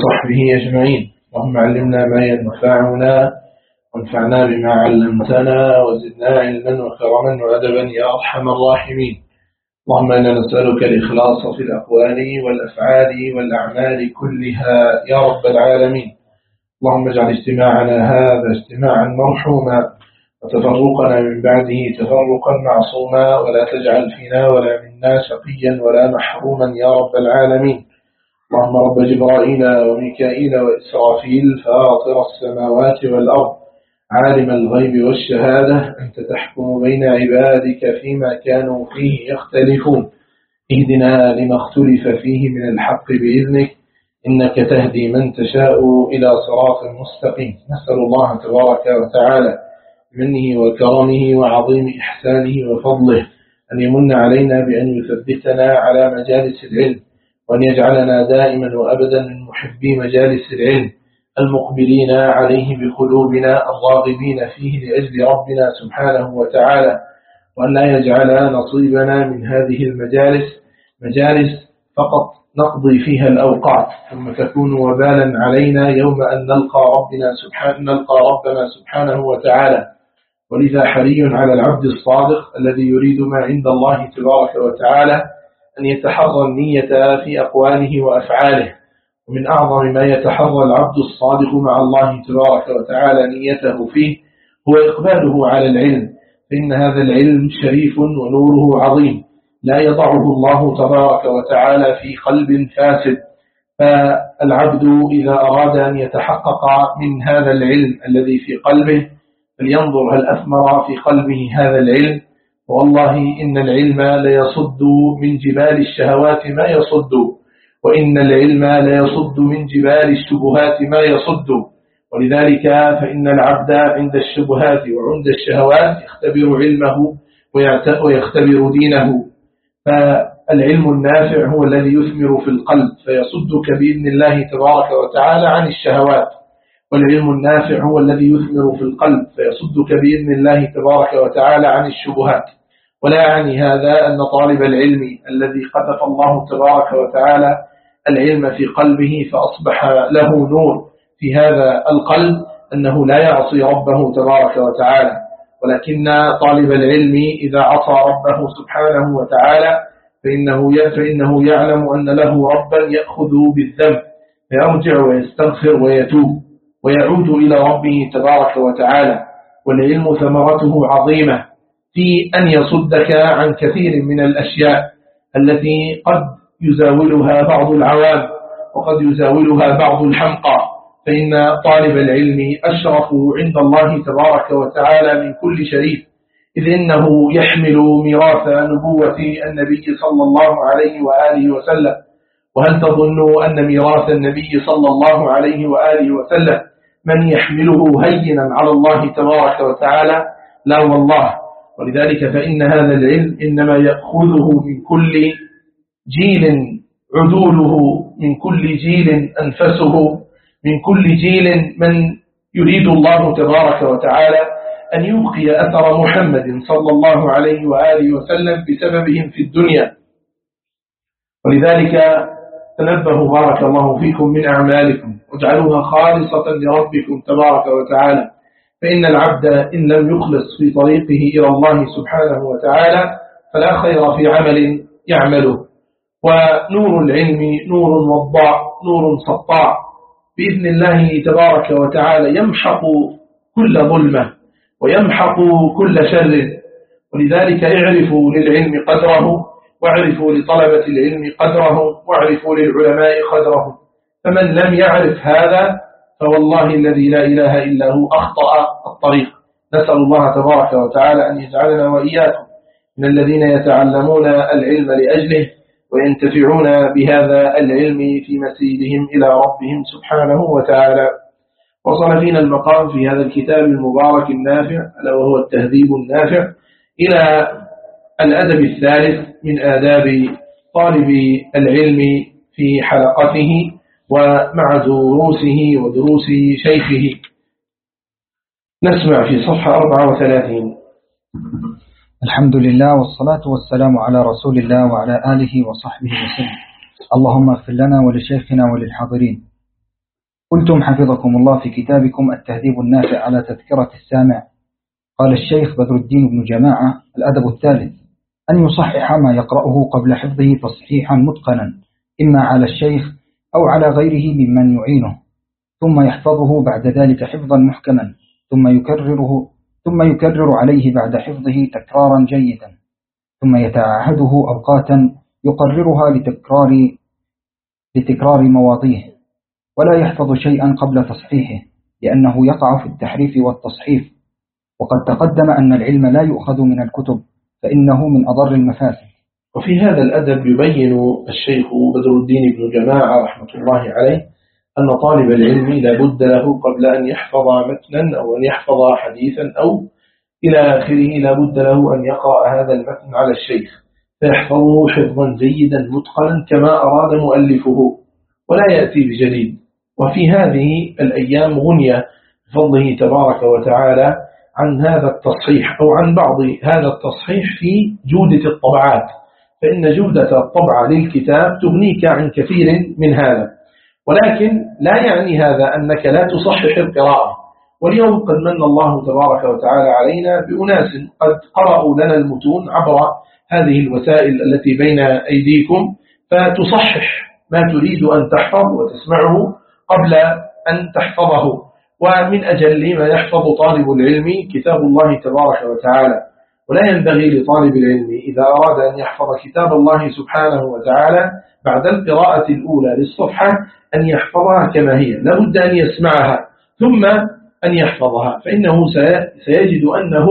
وصحبه أجمعين. اللهم علمنا ما ينفعنا وانفعنا بما علمتنا وزدنا علما وكرما وأدبا يا أرحم الراحمين. اللهم إنا نسألك الإخلاص في الأقوال والأفعال والأعمال كلها يا رب العالمين. اللهم اجعل اجتماعنا هذا اجتماعا مرحوما وتفرقنا من بعده تفرقا معصوما، ولا تجعل فينا ولا منا شقيا ولا محروما يا رب العالمين. اللهم رب جبرائيل وميكائيل وإسرافيل فاطر السماوات والأرض عالم الغيب والشهادة، أنت تحكم بين عبادك فيما كانوا فيه يختلفون، اهدنا لما اختلف فيه من الحق بإذنك، إنك تهدي من تشاء إلى صراط مستقيم. نسأل الله تبارك وتعالى بمنه وكرمه وعظيم إحسانه وفضله أن يمن علينا بأن يثبتنا على مجالس العلم، وأن يجعلنا دائما وأبدا من محبي مجالس العلم المقبلين عليه بقلوبنا الراغبين فيه لأجل ربنا سبحانه وتعالى، وأن لا يجعل نصيبنا من هذه المجالس مجالس فقط نقضي فيها الأوقات ثم تكون وبالا علينا يوم أن نلقى ربنا سبحانه وتعالى. ولذا حري على العبد الصادق الذي يريد ما عند الله تبارك وتعالى أن يتحرى النية في أقواله وأفعاله. ومن أعظم ما يتحرى العبد الصادق مع الله تبارك وتعالى نيته فيه هو إقباله على العلم، فإن هذا العلم شريف ونوره عظيم لا يضعه الله تبارك وتعالى في قلب فاسد. فالعبد إذا أراد أن يتحقق من هذا العلم الذي في قلبه فلينظر هل أثمر في قلبه هذا العلم. والله إن العلم ليصد من جبال الشهوات ما يصد، وإن العلم ليصد من جبال الشبهات ما يصد. ولذلك فإن العبد عند الشبهات وعند الشهوات يختبر علمه ويختبر دينه. فالعلم النافع هو الذي يثمر في القلب فيصدك بإذن الله تبارك وتعالى عن الشهوات، والعلم النافع هو الذي يثمر في القلب فيصدك بإذن الله تبارك وتعالى عن الشبهات. ولا يعني هذا أن طالب العلم الذي قذف الله تبارك وتعالى العلم في قلبه فأصبح له نور في هذا القلب أنه لا يعصي ربه تبارك وتعالى، ولكن طالب العلم إذا عصى ربه سبحانه وتعالى فإنه يعلم أن له ربا يأخذ بالذنب فيرجع ويستغفر ويتوب ويعود إلى ربه تبارك وتعالى. والعلم ثمرته عظيمة في أن يصدك عن كثير من الأشياء التي قد يزاولها بعض العوام وقد يزاولها بعض الحمقى، فإن طالب العلم أشرف عند الله تبارك وتعالى من كل شريف، إذ إنه يحمل ميراث نبوة النبي صلى الله عليه وآله وسلم. وهل تظن أن ميراث النبي صلى الله عليه وآله وسلم من يحمله هينا على الله تبارك وتعالى؟ لا والله. ولذلك فإن هذا العلم إنما يأخذه من كل جيل عدوله، من كل جيل أنفسه، من كل جيل من يريد الله تبارك وتعالى أن يبقي أثر محمد صلى الله عليه وآله وسلم بسببهم في الدنيا. ولذلك تنبهوا بارك الله فيكم من أعمالكم واجعلوها خالصة لربكم تبارك وتعالى، فإن العبد إن لم يخلص في طريقه إلى الله سبحانه وتعالى فلا خير في عمل يعمله. ونور العلم نور وضاء، نور سطاع بإذن الله تبارك وتعالى يمحق كل ظلمة ويمحق كل شر. ولذلك اعرفوا للعلم قدره، واعرفوا لطلبة العلم قدره، واعرفوا للعلماء قدره. فمن لم يعرف هذا فوالله الذي لا إله إلا هو أخطأ الطريق. نسأل الله تبارك وتعالى أن يجعلنا وإياكم من الذين يتعلمون العلم لأجله وينتفعون بهذا العلم في مسيرهم إلى ربهم سبحانه وتعالى. وصل فينا المقام في هذا الكتاب المبارك النافع ألا وهو التهذيب النافع إلى الأدب الثالث من آداب طالب العلم في حلقته ومع دروسه ودروس شيخه. نسمع في صفحة 34. الحمد لله والصلاة والسلام على رسول الله وعلى آله وصحبه وسلم. اللهم اغفر لنا ولشيخنا وللحاضرين. قلتم حفظكم الله في كتابكم التهذيب النافع على تذكرة السامع. قال الشيخ بدر الدين بن جماعة: الأدب الثالث أن يصحح ما يقرأه قبل حفظه تصحيحا متقنا، إما على الشيخ أو على غيره ممن يعينه، ثم يحفظه بعد ذلك حفظا محكما، ثم يكرر عليه بعد حفظه تكرارا جيدا، ثم يتعهده أوقاتا يقررها لتكرار مواضيه، ولا يحفظ شيئا قبل تصحيحه لأنه يقع في التحريف والتصحيف. وقد تقدم أن العلم لا يؤخذ من الكتب فإنه من أضر المفاسد. وفي هذا الأدب يبين الشيخ بدر الدين بن جماعة رحمة الله عليه أن طالب العلم لا بد له قبل أن يحفظ متنا أو أن يحفظ حديثا أو إلى آخره لا بد له أن يقرأ هذا المتن على الشيخ فيحفظه حفظا جيدا متقنا كما أراد مؤلفه، ولا يأتي بجديد. وفي هذه الأيام غنية بفضله تبارك وتعالى عن هذا التصحيح أو عن بعض هذا التصحيح في جودة الطبعات، فإن جودة الطبعة للكتاب تغنيك عن كثير من هذا. ولكن لا يعني هذا أنك لا تصحح القراءة. واليوم قد من الله تبارك وتعالى علينا بأناس قد قرأوا لنا المتون عبر هذه الوسائل التي بين أيديكم، فتصحح ما تريد أن تحفظ وتسمعه قبل أن تحفظه. ومن أجل ما يحفظ طالب العلم كتاب الله تبارك وتعالى، ولا ينبغي لطالب العلم إذا أراد أن يحفظ كتاب الله سبحانه وتعالى بعد القراءة الأولى للصفحة أن يحفظها كما هي، لابد أن يسمعها ثم أن يحفظها، فإنه سيجد أنه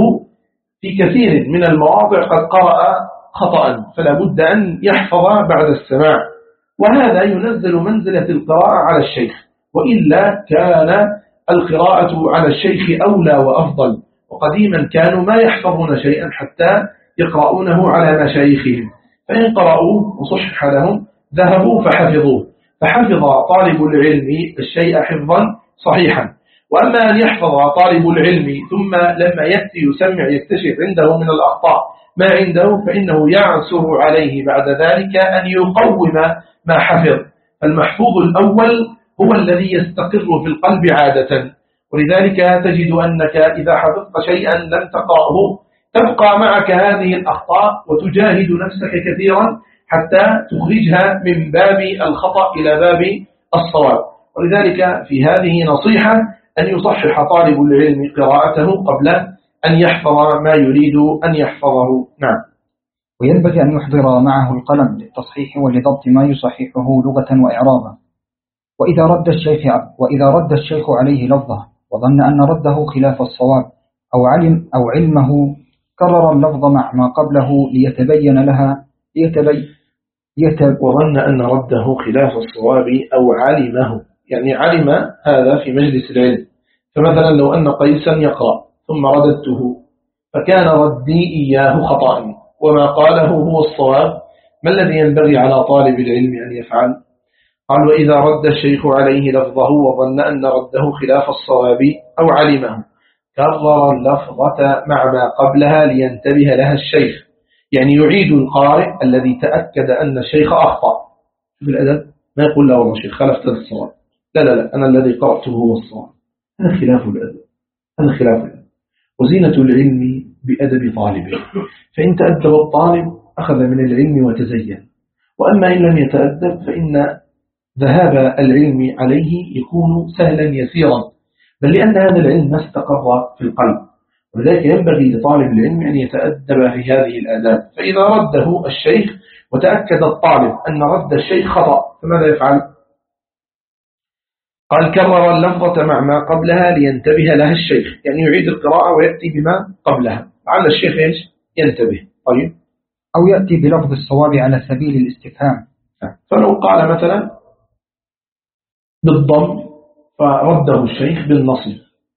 في كثير من المواضع قد قرأ خطأ، فلا بد أن يحفظ بعد السماع، وهذا ينزل منزلة القراءة على الشيخ، وإلا كان القراءة على الشيخ أولى وأفضل. وقديما كانوا ما يحفظون شيئا حتى يقرؤونه على مشايخهم، فإن قرأوا وصحح لهم ذهبوا فحفظوه، فحفظ طالب العلم الشيء حفظا صحيحا. وأما أن يحفظ طالب العلم ثم لما يأتي يسمع يكتشف عنده من الأخطاء ما عنده، فإنه يعسر عليه بعد ذلك أن يقوم ما حفظ. فالمحفوظ الأول هو الذي يستقر في القلب عادة، ولذلك تجد أنك إذا حفظت شيئا لم تقرأه تبقى معك هذه الأخطاء وتجاهد نفسك كثيرا حتى تخرجها من باب الخطأ إلى باب الصواب. ولذلك في هذه نصيحة أن يصحح طالب العلم قراءته قبل أن يحفظ ما يريد أن يحفظه. نعم. وينبغي أن يحضر معه القلم للتصحيح ولضبط ما يصححه لغة وإعرابا. وإذا رد الشيخ عليه لفظه وظن أن رده خلاف الصواب أو علمه، كرر اللفظ مع ما قبله ليتبين لها وظن أن رده خلاف الصواب أو علمه، يعني علم هذا في مجلس العلم. فمثلا لو أن قيسا يقرأ ثم رددته فكان ردي إياه خطأ وما قاله هو الصواب، ما الذي ينبغي على طالب العلم أن يفعل؟ قال: وإذا رد الشيخ عليه لفظه وظن أن رده خلاف الصواب أو علمه، كرر اللفظة مع ما قبلها لينتبه لها الشيخ، يعني يعيد القارئ الذي تأكد أن الشيخ أخطأ. في الأدب ما يقول له والله شيخ خلفت الصواب، لا أنا الذي قرأته هو الصواب. هذا خلاف الأدب، هذا خلاف الأدب. وزينة العلم بأدب طالبه، فإن تأدب الطالب أخذ من العلم وتزين، وأما إن لم يتأدب فإن ذهاب العلم عليه يكون سهلا يسيرا، بل لأن هذا العلم ما استقر في القلب. ولذلك ينبغي لطالب العلم أن يتأدب في هذه الآداب. فإذا رده الشيخ وتأكد الطالب أن رد الشيخ خطأ فماذا يفعل؟ قال: كرر اللفظة مع ما قبلها لينتبه لها الشيخ، يعني يعيد القراءة ويأتي بما قبلها لعل الشيخ ينتبه. طيب، أو يأتي بلفظ الصواب على سبيل الاستفهام. فلو قال مثلا بالضم فرده الشيخ بالنصب،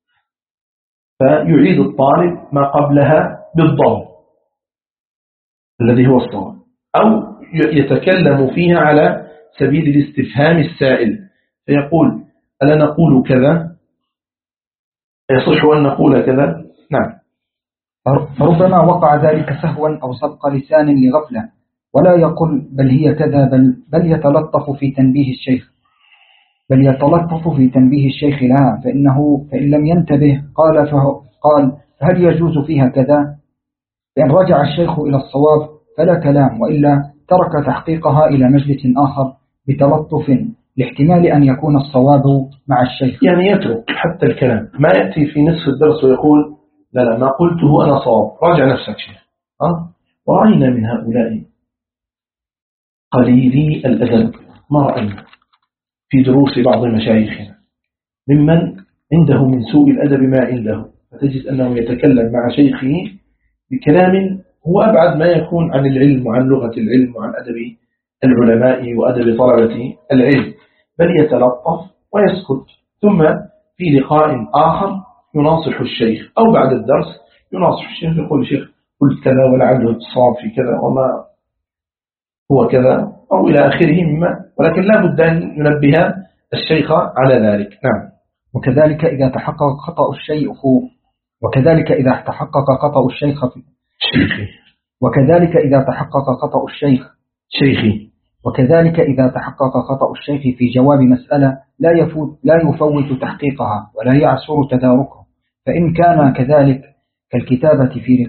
فيعيد الطالب ما قبلها بالضم الذي هو الصواب، أو يتكلم فيها على سبيل الاستفهام السائل، فيقول: ألا نقول كذا؟ يصح أن نقول كذا؟ نعم. فربما وقع ذلك سهوا أو سبق لسان لغفلة، ولا يقول بل هي كذا، بل يتلطف في تنبيه الشيخ. بل يتلطف في تنبيه الشيخ لها، فإن لم ينتبه قال هل يجوز فيها كذا؟ فإن رجع الشيخ إلى الصواب فلا كلام، وإلا ترك تحقيقها إلى مجلس آخر بتلطف لاحتمال أن يكون الصواب مع الشيخ. يعني يترك حتى الكلام، ما يأتي في نصف الدرس ويقول لا ما قلته أنا صواب، راجع نفسك شيخ. ورأينا من هؤلاء قليلي الأدب، ما رأينا في دروس بعض مشايخنا ممن عنده من سوء الأدب ما عنده، فتجد أنه يتكلم مع شيخه بكلام هو أبعد ما يكون عن العلم وعن لغة العلم وعن أدب العلماء وأدب طلبة العلم، بل يتلطف ويسكت، ثم في لقاء آخر يناصح الشيخ أو بعد الدرس يناصح الشيخ، يقول الشيخ قلت كذا ولعله الصواب في كذا وما هو كذا أو إلى آخره مما، ولكن لا بد أن ينبه الشيخ على ذلك. نعم. وكذلك إذا تحقق خطأ الشيخ وكذلك إذا تحقق خطأ الشيخ شيخي وكذلك إذا تحقق خطأ الشيخ شيخي وكذلك إذا تحقق خطأ الشيخ في جواب مسألة لا يفوت تحقيقها ولا يعسر تداركه، فإن كان كذلك كالكتابة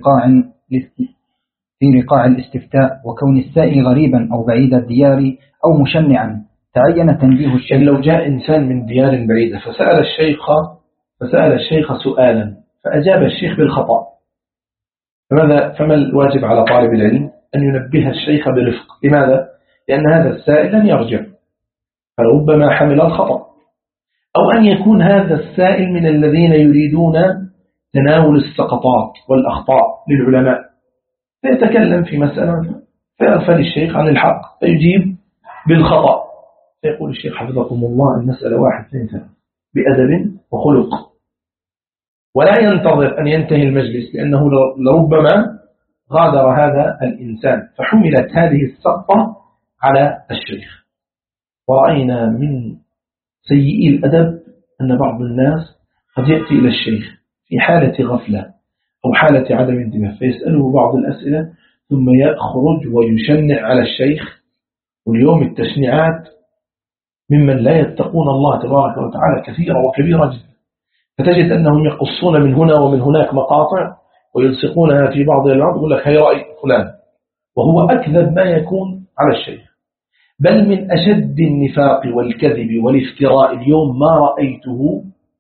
في رقاع الاستفتاء، وكون السائل غريبا أو بعيد الديار أو مشنعا تعين تنبيه الشيخ. لو جاء إنسان من ديار بعيدة فسأل الشيخ سؤالا فأجاب الشيخ بالخطأ، فما الواجب على طالب العلم؟ أن ينبه الشيخ برفق. لماذا؟ لأن هذا السائل لن يرجع، فربما حمل الخطأ، أو أن يكون هذا السائل من الذين يريدون تناول السقطات والأخطاء للعلماء، فيتكلم في مسألة فيغفل الشيخ عن الحق فيجيب بالخطأ، فيقول الشيخ حفظكم الله المسألة 1 2 3 بأدب وخلق، ولا ينتظر أن ينتهي المجلس، لأنه لربما غادر هذا الإنسان، فحملت هذه السقطة على الشيخ. ورأينا من سيئي الأدب أن بعض الناس قد يأتي إلى الشيخ في حالة غفلة أو حالة عدم انتباه فيسأله بعض الأسئلة ثم يخرج ويشنع على الشيخ، واليوم التشنيعات ممن لا يتقون الله تبارك وتعالى كثيرة وكبيرة جدا، فتجد أنهم يقصون من هنا ومن هناك مقاطع ويلصقونها في بعض البعض، يقول لك هي رأي فلان، وهو أكذب ما يكون على الشيخ. بل من أشد النفاق والكذب والافتراء اليوم ما رأيته،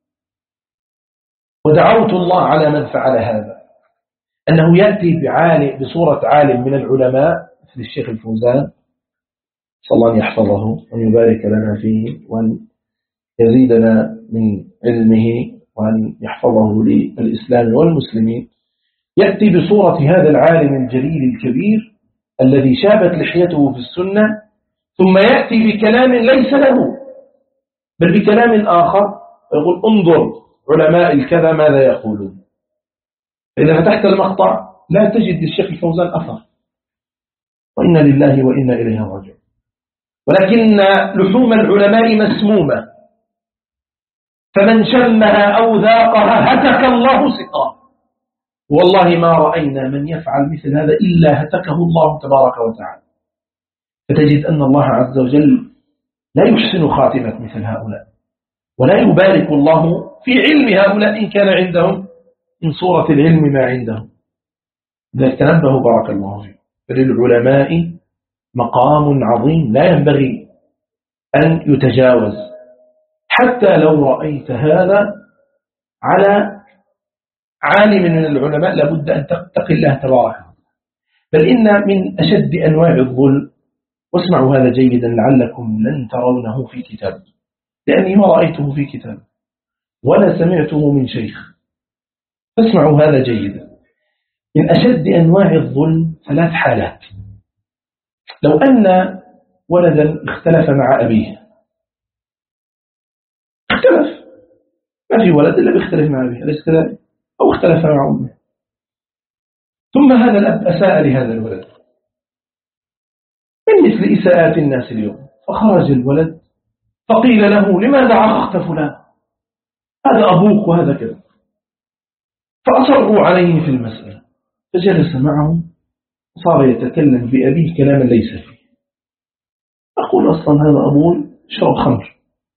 ودعوت الله على من فعل هذا، أنه يأتي بصورة عالم من العلماء مثل الشيخ الفوزان، صلى الله أن يحفظه وأن يبارك لنا فيه وأن يزيدنا من علمه وأن يحفظه للإسلام والمسلمين، يأتي بصورة هذا العالم الجليل الكبير الذي شابت لحيته في السنة، ثم يأتي بكلام ليس له بل بكلام آخر، ويقول انظر علماء الكذا ماذا يقولون. إذا فتحت المقطع لا تجد للشيخ الفوزان أثر، وإنا لله وإنا إليه راجعون. ولكن لحوم العلماء مسمومة، فمن شمها أو ذاقها هتك الله سقاه، والله ما رأينا من يفعل مثل هذا إلا هتكه الله تبارك وتعالى. فتجد أن الله عز وجل لا يحسن خاتمة مثل هؤلاء، ولا يبارك الله في علم هؤلاء إن كان عندهم من صورة العلم ما عندهم. ذلك تنبه بارك الله فيه، فللعلماء مقام عظيم لا ينبغي أن يتجاوز، حتى لو رأيت هذا على عالم من العلماء لابد أن تتقي الله تبارك، بل إن من أشد أنواع الظلم، واسمعوا هذا جيدا لعلكم لن ترونه في كتاب، لأني ما رأيته في كتاب ولا سمعته من شيخ، فاسمعوا هذا جيدا. من أشد أنواع الظلم 3 حالات. لو أن ولدا اختلف مع أبيه، اختلف، ما في ولد إلا بيختلف مع أبيه أليس كذلك؟ أو اختلف مع أمه، ثم هذا الأب أساء لهذا الولد من مثل إساءات الناس اليوم، فخرج الولد فقيل له لماذا عققت فلان، هذا أبوك وهذا كذا، فأصروا عليه في المسألة، فجلس معهم صار يتكلم بأبيه كلاما ليس فيه. أقول أصلا هذا أبوي شرب خمر،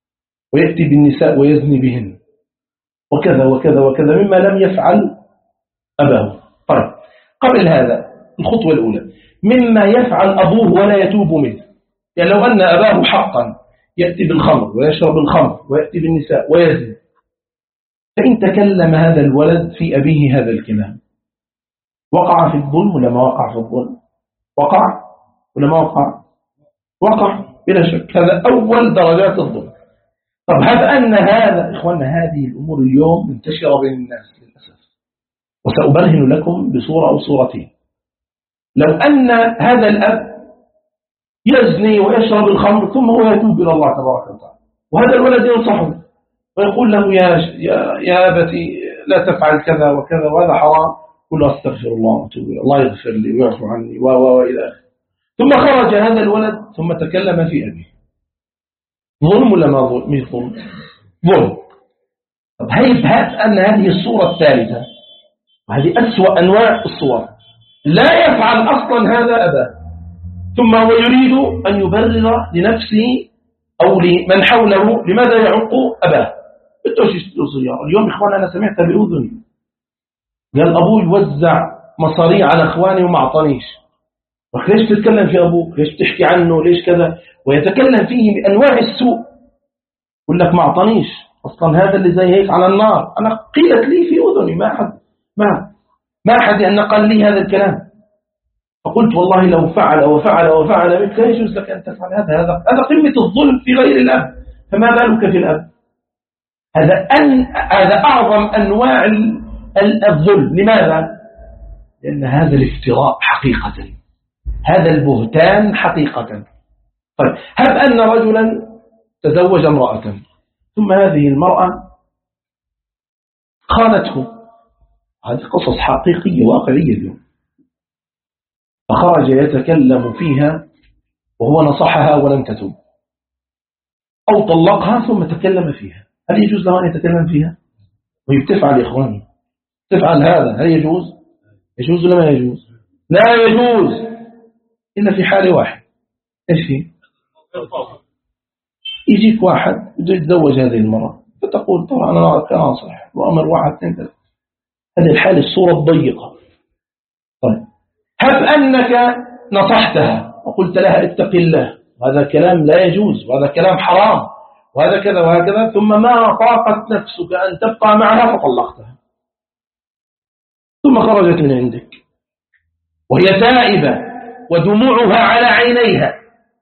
ويأتي بالنساء ويزني بهن وكذا وكذا وكذا مما لم يفعل أباه. طيب، قبل هذا الخطوة الأولى مما يفعل أبوه ولا يتوب منه، يعني لو أن أباه حقا يأتي بالخمر ويشرب الخمر ويأتي بالنساء ويزني، فإن تكلم هذا الولد في أبيه هذا الكلام وقع في الظلم ولا ما وقع في الظلم؟ وقع ولا ما وقع؟ وقع بلا شك، هذا أول درجات الظلم. طب هب أن هذا إخواننا، هذه الأمور اليوم منتشرة بين الناس للأسف، وسأبرهن لكم بصورة أو صورتين. لو أن هذا الأب يزني ويشرب الخمر ثم هو يتوب إلى الله تبارك وتعالى، وهذا الولد ينصحه ويقول له يا أبتي لا تفعل كذا وكذا وهذا حرام، قل استغفر الله واتوب إليه، الله يغفر لي ويعفو عني وإلى آخره، ثم خرج هذا الولد ثم تكلم في أبيه، ظلم ولا ما ظلم؟ مش ظلم؟ ظلم. طب هات أن هذه الصورة الثالثة، وهذه أسوأ أنواع الصور، لا يفعل أصلا هذا أباه ثم هو يريد أن يبرر لنفسه أو لمن حوله لماذا يعق أباه. بدوش يشتروا سيارة اليوم. إخوان أنا سمعت بأذني قال أبوي يوزع مصاري على إخواني وما أعطانيش. ليش تتكلم في أبوك؟ ليش تحكي عنه؟ ليش كذا؟ ويتكلم فيه بأنواع السوء، يقول لك ما أعطانيش أصلا، هذا اللي زي هيك على النار. أنا قيلت لي في أذني، ما أحد أن قال لي هذا الكلام، فقلت والله لو فعل وفعل وفعل بك لا يجوز لك أن تفعل هذا قمة الظلم في غير الأب، فما بالك في الأب؟ هذا أعظم أنواع الظلم. لماذا؟ لأن هذا الافتراء حقيقة، هذا البهتان حقيقة. طيب، هب أن رجلا تزوج امرأة ثم هذه المرأة خانته، هذه قصص حقيقية واقعية اليوم، فخرج يتكلم فيها وهو نصحها ولم تتوب، أو طلقها ثم تكلم فيها، هل يجوز له أن يتكلم فيها؟ وهي بتفعل يا إخواني، تفعل هذا، هل يجوز؟ يجوز ولا ما يجوز؟ لا يجوز إلا في حال واحد. إيش فيه؟ يجيك واحد بده يتزوج هذه المرأة فتقول طبعا أنا كناصح وأمر واحد اثنين ثلاثة، هذه الحالة الصورة الضيقة. طيب، هب أنك نصحتها وقلت لها اتق الله، وهذا كلام لا يجوز وهذا كلام حرام وهذا كذا وهكذا، ثم ما طاقت نفسك أن تبقى معها فطلقتها، ثم خرجت من عندك وهي تائبة ودموعها على عينيها،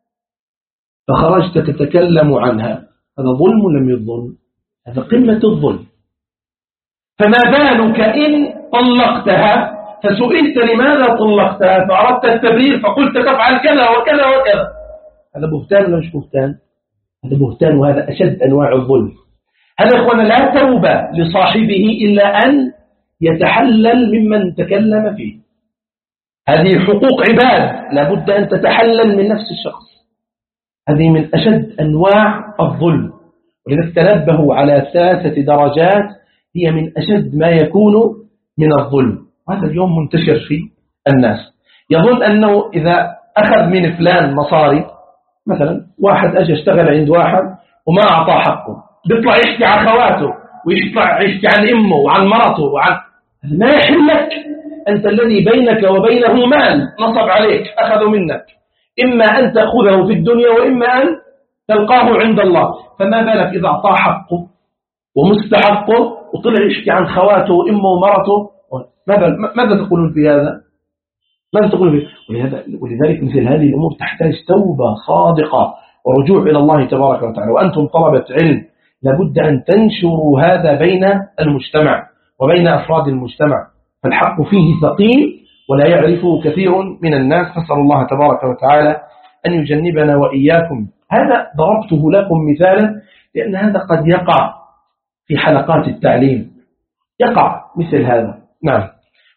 فخرجت تتكلم عنها، هذا ظلم لم يظلم؟ هذا قمة الظلم. فما بالك إن طلقتها فسئلت لماذا طلقتها فأردت التبرير فقلت تفعل كذا وكذا وكذا، هذا بهتان ولا مش بهتان؟ هذا بهتان، وهذا أشد أنواع الظلم. هذا إخوانا لا توبة لصاحبه إلا أن يتحلل ممن تكلم فيه. هذه حقوق عباد لابد أن تتحلل من نفس الشخص، هذه من أشد أنواع الظلم. ولذلك تنبهوا على 3 درجات هي من أشد ما يكون من الظلم. هذا اليوم منتشر في الناس، يظن أنه إذا أخذ من فلان مصاري، مثلا واحد أجي اشتغل عند واحد وما أعطى حقه، بيطلع يحكي عن خواته ويطلع يحكي عن أمه وعن مرته ما يحلك. أنت الذي بينك وبينه مال نصب عليك أخذوا منك، إما أن تأخذه في الدنيا وإما أن تلقاه عند الله، فما بالك إذا أعطاه حقه ومستحقه وطلع يحكي عن خواته وأمه ومرته؟ ماذا تقولون في هذا؟ ماذا تقولون فيه؟ ولذلك مثل هذه الأمور تحتاج توبة صادقة ورجوع إلى الله تبارك وتعالى. وأنتم طلبة علم لابد أن تنشروا هذا بين المجتمع وبين أفراد المجتمع، فالحق فيه ثقيل ولا يعرفه كثير من الناس. نسأل الله تبارك وتعالى أن يجنبنا وإياكم. هذا ضربته لكم مثالا لأن هذا قد يقع في حلقات التعليم، يقع مثل هذا. نعم.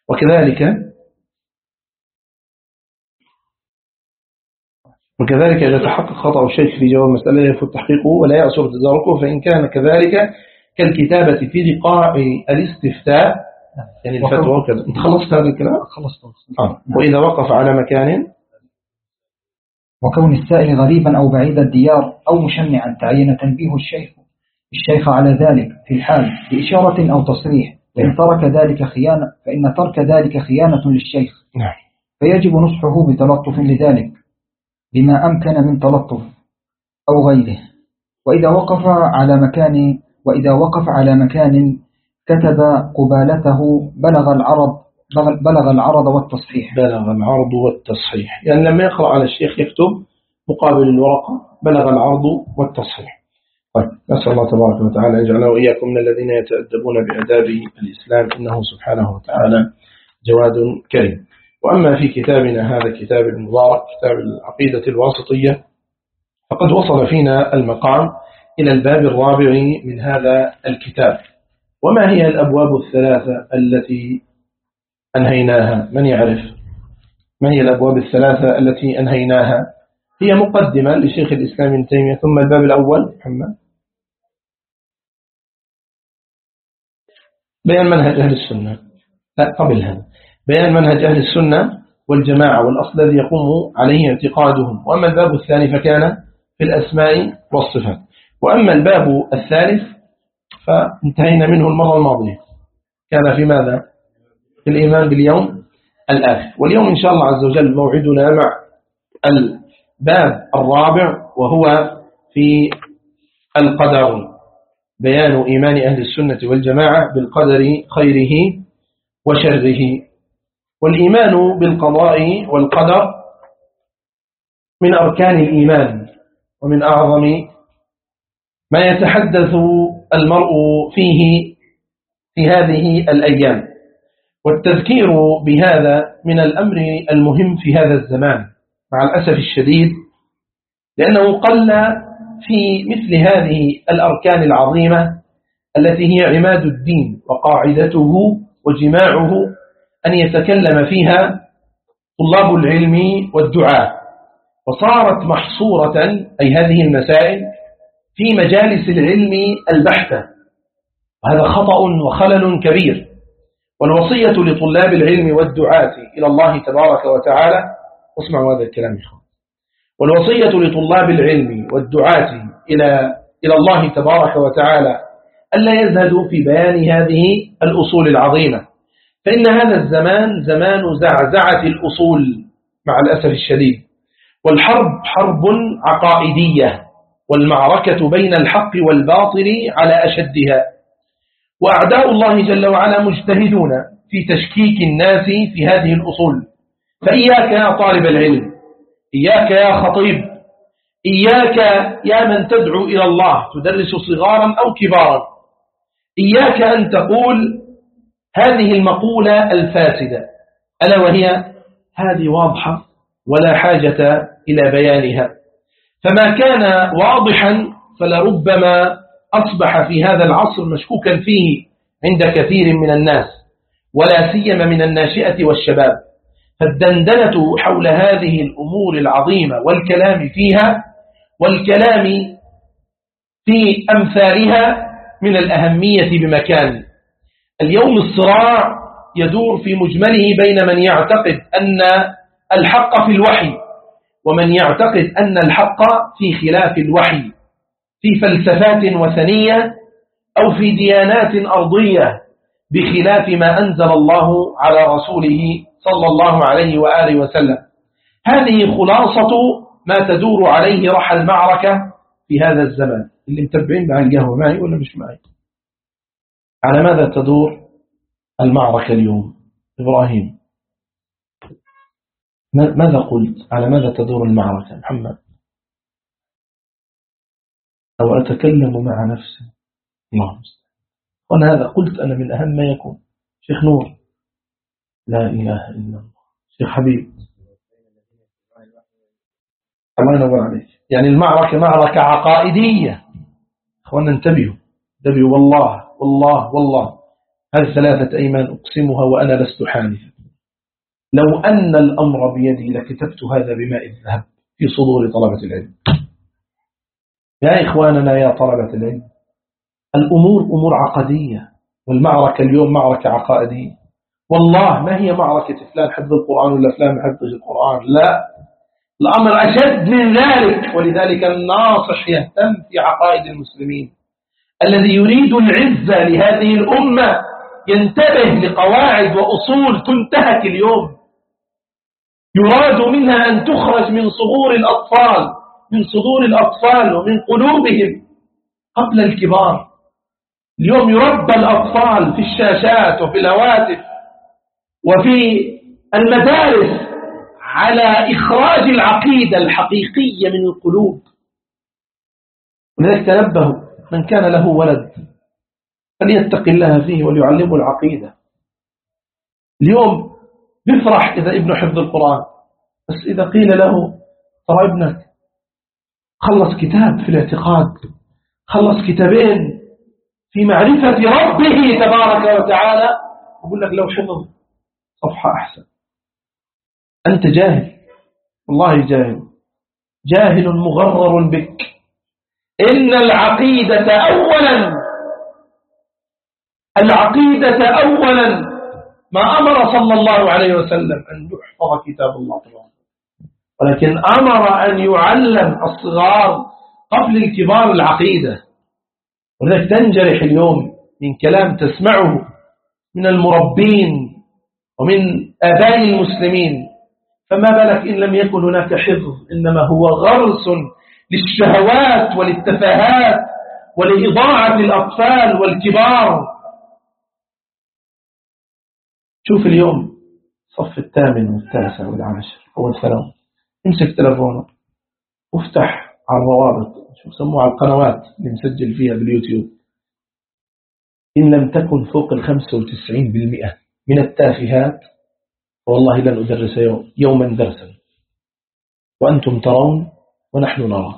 وكذلك إذا تحقق خطأ الشيخ في جواب مسألة يفوت تحقيقه ولا يأسر تداركه، فإن كان كذلك كالكتابة في لقاء الاستفتاء يعني الفتوى وكذا. أنت خلصت هذا الكلام؟ خلصت. وإذا وقف على مكان، وكون السائل غريبا أو بعيد الديار أو مشنعا تعين تنبيه الشيخ الشيخ على ذلك في الحال بإشارة أو تصريح، فإن ترك ذلك خيانة للشيخ، فيجب نصحه بتلطف لذلك بما أمكن من تلطف أو غيره. وإذا وقف على مكان كتب قبالته بلغ العرض والتصحيح. يعني لما يقرأ على الشيخ يكتب مقابل الورقة بلغ العرض والتصحيح. طيب، نسأل الله تبارك وتعالى يجعلنا وإياكم من الذين يتأدبون بآداب الإسلام، إنه سبحانه وتعالى جواد كريم. وأما في كتابنا هذا الكتاب المبارك، كتاب العقيدة الواسطية، فقد وصل فينا المقام إلى الباب الرابع من هذا الكتاب. وما هي الأبواب الثلاثة التي أنهيناها؟ من يعرف ما هي الأبواب الثلاثة التي أنهيناها؟ هي مقدمة لشيخ الإسلام ابن تيمية، ثم الباب الأول محمد بيان منهج أهل السنة، لا قبل هذا بيان منهج أهل السنة والجماعة والأصل الذي يقوم عليه اعتقادهم. وأما الباب الثاني فكان في الأسماء والصفات. وأما الباب الثالث فانتهينا منه المرة الماضية، كان في ماذا؟ في الإيمان باليوم الآخر. واليوم إن شاء الله عز وجل موعدنا مع الباب الرابع، وهو في القدر، بيان إيمان أهل السنة والجماعة بالقدر خيره وشره. والإيمان بالقضاء والقدر من أركان الإيمان، ومن أعظم ما يتحدث المرء فيه في هذه الأيام. والتذكير بهذا من الأمر المهم في هذا الزمان مع الأسف الشديد، لأنه قل في مثل هذه الأركان العظيمة التي هي عماد الدين وقاعدته وجماعه أن يتكلم فيها طلاب العلم والدعاء، وصارت محصورة أي هذه المسائل في مجالس العلم البحتة، وهذا خطأ وخلل كبير. والوصية لطلاب العلم والدعاة إلى الله تبارك وتعالى، اسمعوا هذا الكلام يا إخوان، والوصية لطلاب العلم والدعاة إلى الله تبارك وتعالى ألا يزهدوا في بيان هذه الأصول العظيمة، فإن هذا الزمان زمان زعزعة الأصول مع الأسف الشديد، والحرب حرب عقائدية، والمعركة بين الحق والباطل على أشدها، وأعداء الله جل وعلا مجتهدون في تشكيك الناس في هذه الأصول. فإياك يا طالب العلم، إياك يا خطيب، إياك يا من تدعو إلى الله تدرس صغارا أو كبارا، إياك أن تقول هذه المقولة الفاسدة، ألا وهي هذه واضحة ولا حاجة إلى بيانها. فما كان واضحا فلربما أصبح في هذا العصر مشكوكا فيه عند كثير من الناس، ولا سيما من الناشئة والشباب. فالدندنة حول هذه الأمور العظيمة والكلام فيها والكلام في أمثالها من الأهمية بمكان. اليوم الصراع يدور في مجمله بين من يعتقد أن الحق في الوحي، ومن يعتقد أن الحق في خلاف الوحي، في فلسفات وثنية أو في ديانات أرضية بخلاف ما أنزل الله على رسوله صلى الله عليه وآله وسلم. هذه خلاصة ما تدور عليه رحى المعركة في هذا الزمان. اللي متبعين مع القهوة معي ولا مش معي؟ على ماذا تدور المعركة اليوم؟ إبراهيم ماذا قلت؟ على ماذا تدور المعركة محمد؟ أو أتكلم مع نفسي؟ الله مستعان. وأنا هذا قلت أنا من أهم ما يكون. شيخ نور، لا إله إلا الله. شيخ حبيب، الله ينور عليك. يعني المعركة معركة عقائدية. أخوانا انتبهوا والله والله والله، هذه 3 أيمان أقسمها وأنا لست حانثا. لو أن الأمر بيدي لكتبت هذا بماء الذهب في صدور طلبة العلم. يا إخواننا يا طلبة العلم، الأمور أمور عقدية، والمعركة اليوم معركة عقائدية. والله ما هي معركة فلان حفظ القرآن ولا فلان حفظ القرآن، لا، الأمر أشد من ذلك. ولذلك الناصح يهتم في عقائد المسلمين، الذي يريد العزة لهذه الأمة ينتبه لقواعد وأصول تنتهك اليوم. يراد منها أن تخرج من صدور الأطفال ومن قلوبهم قبل الكبار. اليوم يربى الأطفال في الشاشات وفي الهواتف وفي المدارس على إخراج العقيدة الحقيقية من القلوب. ولذلك تنبهوا من كان له ولد فليتق الله فيه وليعلمه العقيدة. اليوم بيفرح إذا ابنه حفظ القرآن، بس إذا قيل له ترى ابنك خلص كتاب في الاعتقاد، خلص كتابين في معرفة ربه تبارك وتعالى، يقول لك لو حفظ صفحة أحسن. أنت جاهل، والله جاهل مغرر بك. إن العقيدة أولا ما أمر صلى الله عليه وسلم أن يحفظ كتاب الله تعالى، ولكن أمر أن يعلم الصغار قبل الكبار العقيدة. ولذلك تنجرح اليوم من كلام تسمعه من المربين ومن آباء المسلمين، فما بالك إن لم يكن هناك حفظ، إنما هو غرس للشهوات وللتفاهات ولإضاعة الأطفال والكبار. شوف اليوم صف 8 و9 و10 أول ثانوي، امسك تلفونك وافتح على الروابط، شوف سموها القنوات اللي مسجل فيها باليوتيوب. إن لم تكن فوق 95% من التافهات والله لن أدرس يوما درسا، وأنتم ترون ونحن نرى.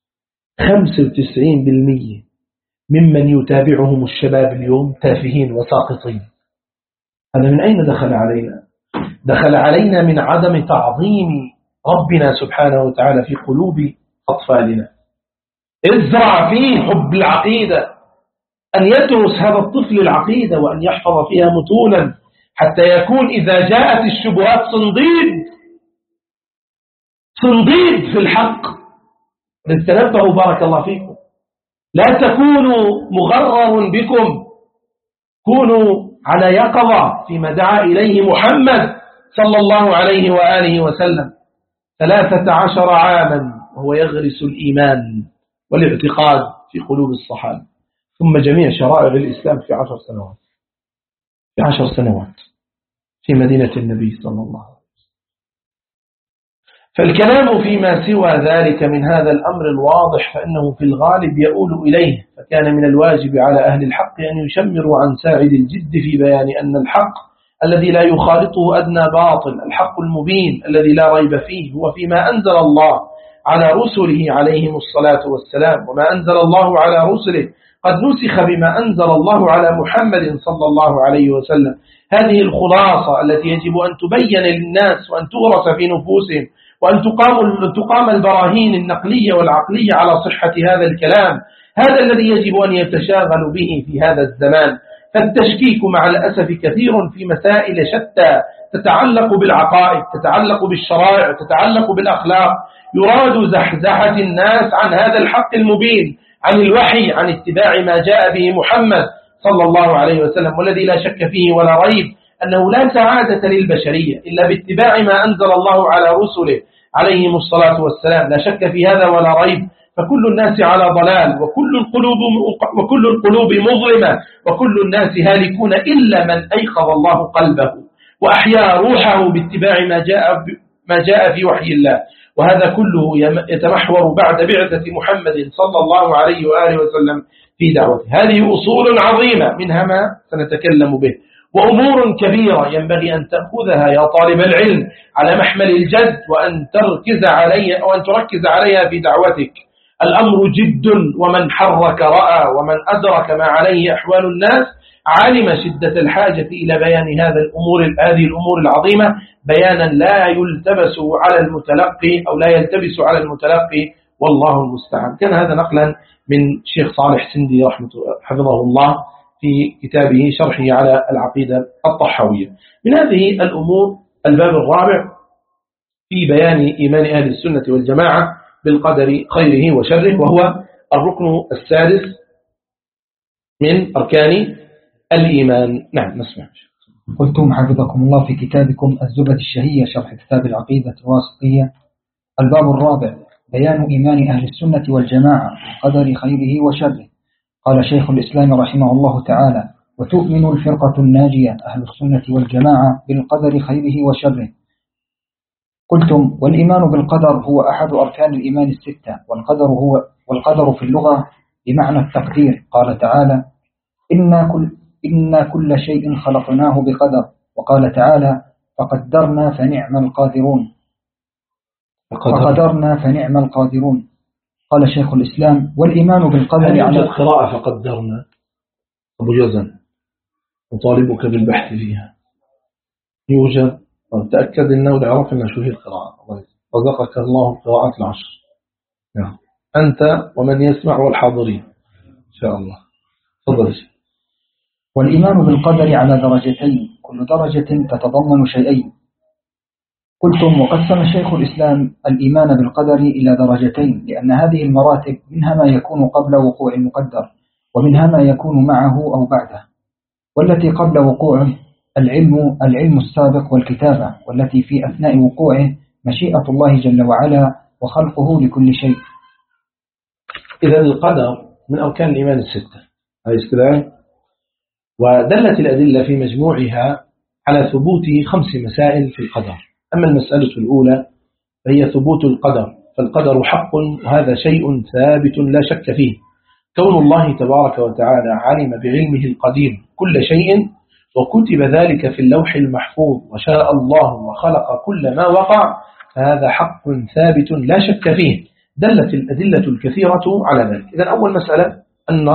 95% ممن يتابعهم الشباب اليوم تافهين وساقطين. هذا من أين دخل علينا؟ دخل علينا من عدم تعظيم ربنا سبحانه وتعالى في قلوب أطفالنا. ازرع فيه حب العقيدة، أن يدرس هذا الطفل العقيدة وأن يحفظ فيها متونا حتى يكون إذا جاءت الشبهات صنديد في الحق. تنبهوا بارك الله فيكم، لا تكونوا مغرر بكم، كونوا على يقظة فيما دعا إليه محمد صلى الله عليه وآله وسلم. 13 عاما وهو يغرس الإيمان والاعتقاد في قلوب الصحابة، ثم جميع شرائع الإسلام في 10 سنوات، في 10 سنوات في مدينة النبي صلى الله عليه وسلم. فالكلام فيما سوى ذلك من هذا الأمر الواضح فإنه في الغالب يؤول إليه، فكان من الواجب على أهل الحق أن يشمروا عن ساعد الجد في بيان أن الحق الذي لا يخالطه أدنى باطل، الحق المبين الذي لا ريب فيه، هو فيما أنزل الله على رسله عليهم الصلاة والسلام. وما أنزل الله على رسله قد نسخ بما أنزل الله على محمد صلى الله عليه وسلم. هذه الخلاصة التي يجب أن تبين للناس وأن تغرس في نفوسهم، وأن تقام البراهين النقلية والعقلية على صحة هذا الكلام. هذا الذي يجب أن يتشاغل به في هذا الزمان. فالتشكيك مع الأسف كثير في مسائل شتى تتعلق بالعقائد، تتعلق بالشرائع، تتعلق بالأخلاق. يراد زحزحة الناس عن هذا الحق المبين، عن الوحي، عن اتباع ما جاء به محمد صلى الله عليه وسلم، والذي لا شك فيه ولا ريب أنه لا سعادة للبشرية إلا باتباع ما أنزل الله على رسله عليهم الصلاة والسلام. لا شك في هذا ولا ريب. فكل الناس على ضلال، وكل القلوب مظلمة، وكل الناس هالكون إلا من أيقظ الله قلبه وأحيا روحه باتباع ما جاء في وحي الله. وهذا كله يتمحور بعد بعثة محمد صلى الله عليه وآله وسلم في دعوته. هذه أصول عظيمة منها ما سنتكلم به، وأمور كبيرة ينبغي أن تأخذها يا طالب العلم على محمل الجد، وأن تركز عليها في دعوتك. الأمر جد، ومن حرك رأى، ومن أدرك ما عليه أحوال الناس علم شدة الحاجة إلى بيان هذه الأمور العظيمة، بيانا لا يلتبس على المتلقي والله المستعان. كان هذا نقلا من شيخ صالح سندي حفظه الله في كتابه شرحه على العقيدة الطحاوية. من هذه الأمور الباب الرابع في بيان إيمان أهل السنة والجماعة بالقدر خيره وشره، وهو الركن السادس من أركان الإيمان. نعم نسمع. قلتم حفظكم الله في كتابكم الزبد الشهية شرح كتاب العقيدة الواسطية الباب الرابع بيان إيمان أهل السنة والجماعة بقدر خيره وشره. قال شيخ الإسلام رحمه الله تعالى: وتؤمن الفرقة الناجية أهل السنة والجماعة بالقدر خيره وشره. قلتم: والإيمان بالقدر هو أحد أركان الإيمان الستة، والقدر في اللغة بمعنى التقدير. قال تعالى: إن كل شيء خلقناه بقدر. وقال تعالى: فقدرنا فنعم القادرون. قال شيخ الإسلام: والإيمان بالقدر على القراءة فقدرنا أبو جزم وطالبك بالبحث فيها يوجد. تأكد أنه لعرف أن شو هي القراءة. رزقك الله القراءات العشر. نعم. أنت ومن يسمع والحاضرين إن شاء الله. تفضل. والإيمان بالقدر على درجتين، كل درجة تتضمن شيئين. قلتم: وقسم شيخ الإسلام الإيمان بالقدر إلى درجتين، لأن هذه المراتب منها ما يكون قبل وقوع المقدر، ومنها ما يكون معه أو بعده. والتي قبل وقوعه العلم السابق والكتابة، والتي في أثناء وقوعه مشيئة الله جل وعلا وخلقه لكل شيء. إذا القدر من أركان الإيمان الستة هذا استدعاء. ودلت الأدلة في مجموعها على ثبوت 5 مسائل في القدر. أما المسألة الأولى فهي ثبوت القدر، فالقدر حق وهذا شيء ثابت لا شك فيه. كون الله تبارك وتعالى علم بعلمه القديم كل شيء وكتب ذلك في اللوح المحفوظ وشاء الله وخلق كل ما وقع، فهذا حق ثابت لا شك فيه. دلت الأدلة الكثيرة على ذلك. إذن أول مسألة أن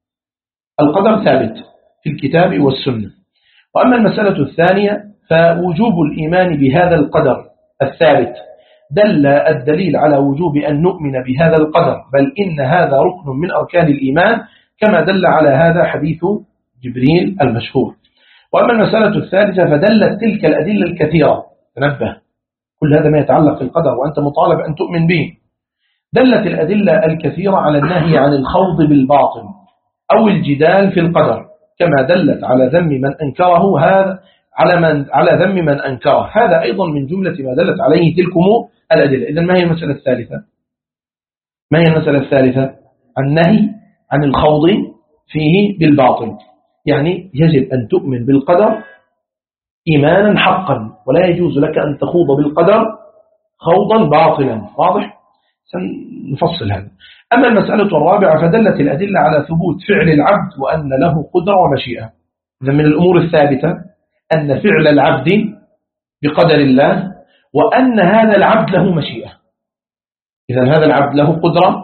القدر ثابت في الكتاب والسنة. وأما المسألة الثانية فوجوب الإيمان بهذا القدر الثابت. دل الدليل على وجوب أن نؤمن بهذا القدر، بل إن هذا ركن من أركان الإيمان، كما دل على هذا حديث جبريل المشهور. وأما المسألة الثالثة فدلت تلك الأدلة الكثيرة، تنبه كل هذا ما يتعلق في القدر وأنت مطالب أن تؤمن به. دلت الأدلة الكثيرة على النهي عن الخوض بالباطل أو الجدال في القدر، كما دلت على ذم من أنكره هذا على ذم من أنكره. هذا أيضا من جملة ما دلت عليه تلكم الأدلة. إذن ما هي المسألة الثالثة؟ ما هي المسألة الثالثة؟ النهي عن الخوض فيه بالباطل، يعني يجب أن تؤمن بالقدر إيمانا حقا، ولا يجوز لك أن تخوض بالقدر خوضا باطلا. واضح؟ سنفصل هذا. أما المسألة الرابعة فدلت الأدلة على ثبوت فعل العبد وأن له قدرة ومشيئة. إذن من الأمور الثابتة أن فعل العبد بقدر الله، وأن هذا العبد له مشيئة. إذن هذا العبد له قدرة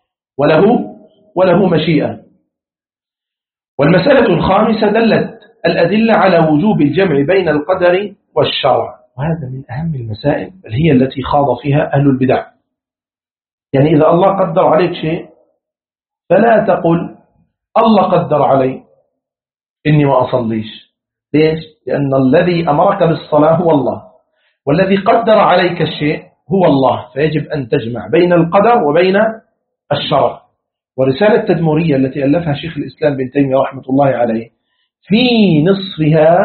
وله مشيئة. والمسألة الخامسة دلت الأدلة على وجوب الجمع بين القدر والشرع، وهذا من أهم المسائل، بل هي التي خاض فيها أهل البدع. يعني إذا الله قدر عليك شيء فلا تقل الله قدر علي إني ما أصليش. ليش؟ لأن الذي أمرك بالصلاة هو الله، والذي قدر عليك الشيء هو الله، فيجب أن تجمع بين القدر وبين الشرع. ورسالة التدمرية التي ألفها شيخ الإسلام بن تيمية رحمة الله عليه في نصفها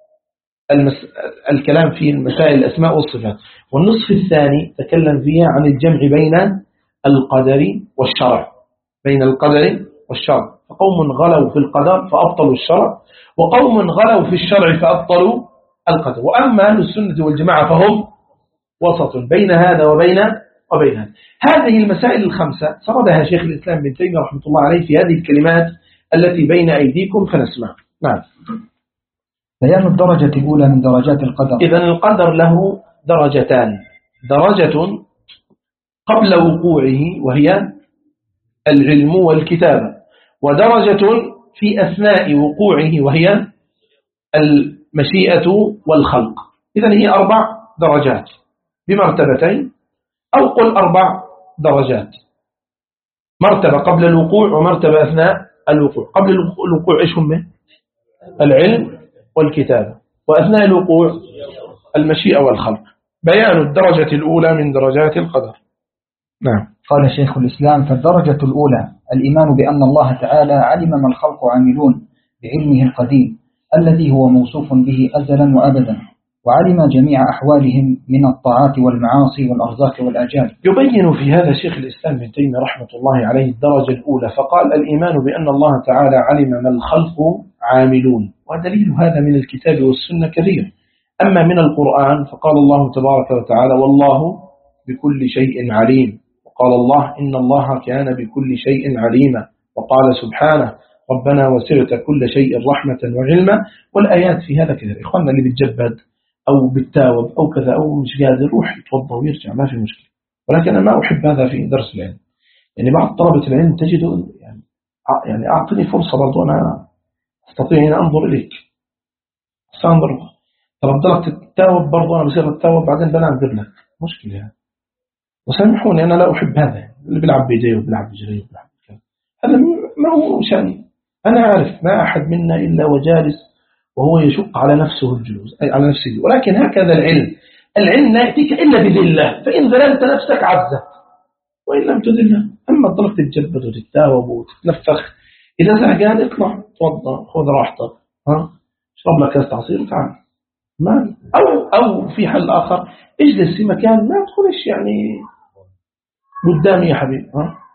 الكلام في المسائل الأسماء والصفات، والنصف الثاني تكلم فيها عن الجمع بين القدر والشرع، بين القدر والشرع. فقوم غلوا في القدر فأبطلوا الشرع، وقوم غلوا في الشرع فأبطلوا القدر. وأما أهل السنة والجماعة فهم وسط بين هذا وبين هذا. هذه المسائل الخمسة سردها شيخ الإسلام بن تيمية رحمة الله عليه في هذه الكلمات التي بين أيديكم، فنسمع. نعم. بيان الدرجة الأولى من درجات القدر. إذن القدر له درجتان: درجة قبل وقوعه وهي العلم والكتابة، ودرجة في أثناء وقوعه وهي المشيئة والخلق. إذن هي 4 درجات بمرتبتين، أو قل 4 درجات: مرتبة قبل الوقوع ومرتبة أثناء الوقوع. قبل الوقوع إيش هم؟ العلم والكتابة، وأثناء الوقوع المشيئة والخلق. بيان الدرجة الأولى من درجات القدر. نعم. قال شيخ الإسلام: فالدرجة الأولى الإيمان بأن الله تعالى علم ما الخلق عاملون بعلمه القديم الذي هو موصوف به أزلا وأبدا، وعلم جميع أحوالهم من الطاعات والمعاصي والأرزاق والآجال. يبين في هذا شيخ الإسلام ابن تيمية رحمة الله عليه الدرجة الأولى، فقال: الإيمان بأن الله تعالى علم ما الخلق عاملون، ودليل هذا من الكتاب والسنة كثير. أما من القرآن فقال الله تبارك وتعالى: والله بكل شيء عليم. وقال الله: إن الله كان بكل شيء عليما. وقال سبحانه: ربنا وسعت كل شيء رحمة وعلما. والآيات في هذا كثير. إخواننا اللي بتجبد أو بالتاوب أو كذا أو مش قادر يروح يتوضأ ويرجع، ما في مشكلة. ولكن أنا ما أحب هذا في درس العلم. يعني بعض طلبة العلم تجده يعني أعطني فرصة برضو أنا أستطيع أن أنظر إليك، سأنظر تفضلت تتاوب برضو أنا بصير أتاوب بعدين بنام قبلك، مشكلة يعني. وسامحوني أنا لا أحب هذا، اللي بيلعب بيديه وبيلعب بجريه وبيلعب بكذا، هذا ما هو شأني. أنا أعرف ما أحد منا إلا وجالس وهو يشق على نفسه الجلوس أي على نفسه، ولكن هكذا العلم لا يأتيك إلا بذلة، فإن ذللت نفسك عزت وإن لم تذلها. أما تضلك تتجبد وتتاوب وتتنفخ، إذا زهقان اطلع توضأ خذ راحتك، اشرب لك كاس عصير وتعال. ما أو في حل آخر، اجلس في مكان ما تدخلش يعني قدامي يا حبيبي.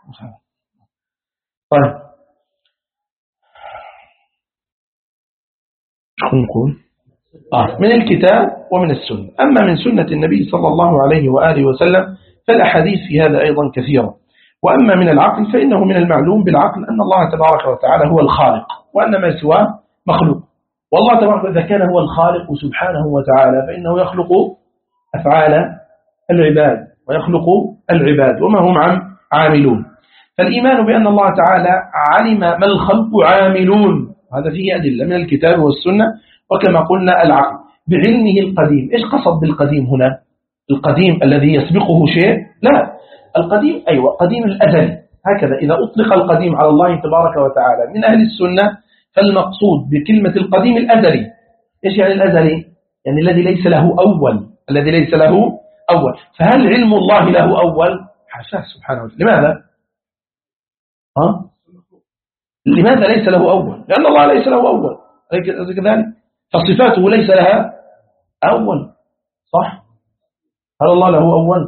طيب نقول من الكتاب ومن السنة. أما من سنة النبي صلى الله عليه وآله وسلم فالأحاديث في هذا أيضا كثيرة. وأما من العقل فإنه من المعلوم بالعقل أن الله تبارك وتعالى هو الخالق، وأن ما سواه مخلوق. والله تبارك إذا كان هو الخالق سبحانه وتعالى فإنه يخلق أفعال العباد ويخلق العباد وما هم عاملون. فالإيمان بأن الله تعالى علم ما الخلق عاملون، هذا فيه أدلة من الكتاب والسنة. وكما قلنا العقل بعلمه القديم. إيش قصد بالقديم هنا؟ القديم الذي يسبقه شيء؟ لا، القديم أيوة قديم الأزل. هكذا إذا أطلق القديم على الله تبارك وتعالى من أهل السنة فالمقصود بكلمة القديم الأزلي. إيش يعني الأزلي؟ يعني الذي ليس له أول، الذي ليس له أول. فهل علم الله له أول؟ حاشاه سبحانه وتعالى. لماذا؟ لماذا ليس له أول؟ لأن الله ليس له أول كذلك، فصفاته ليس لها أول، صح؟ هل الله له أول؟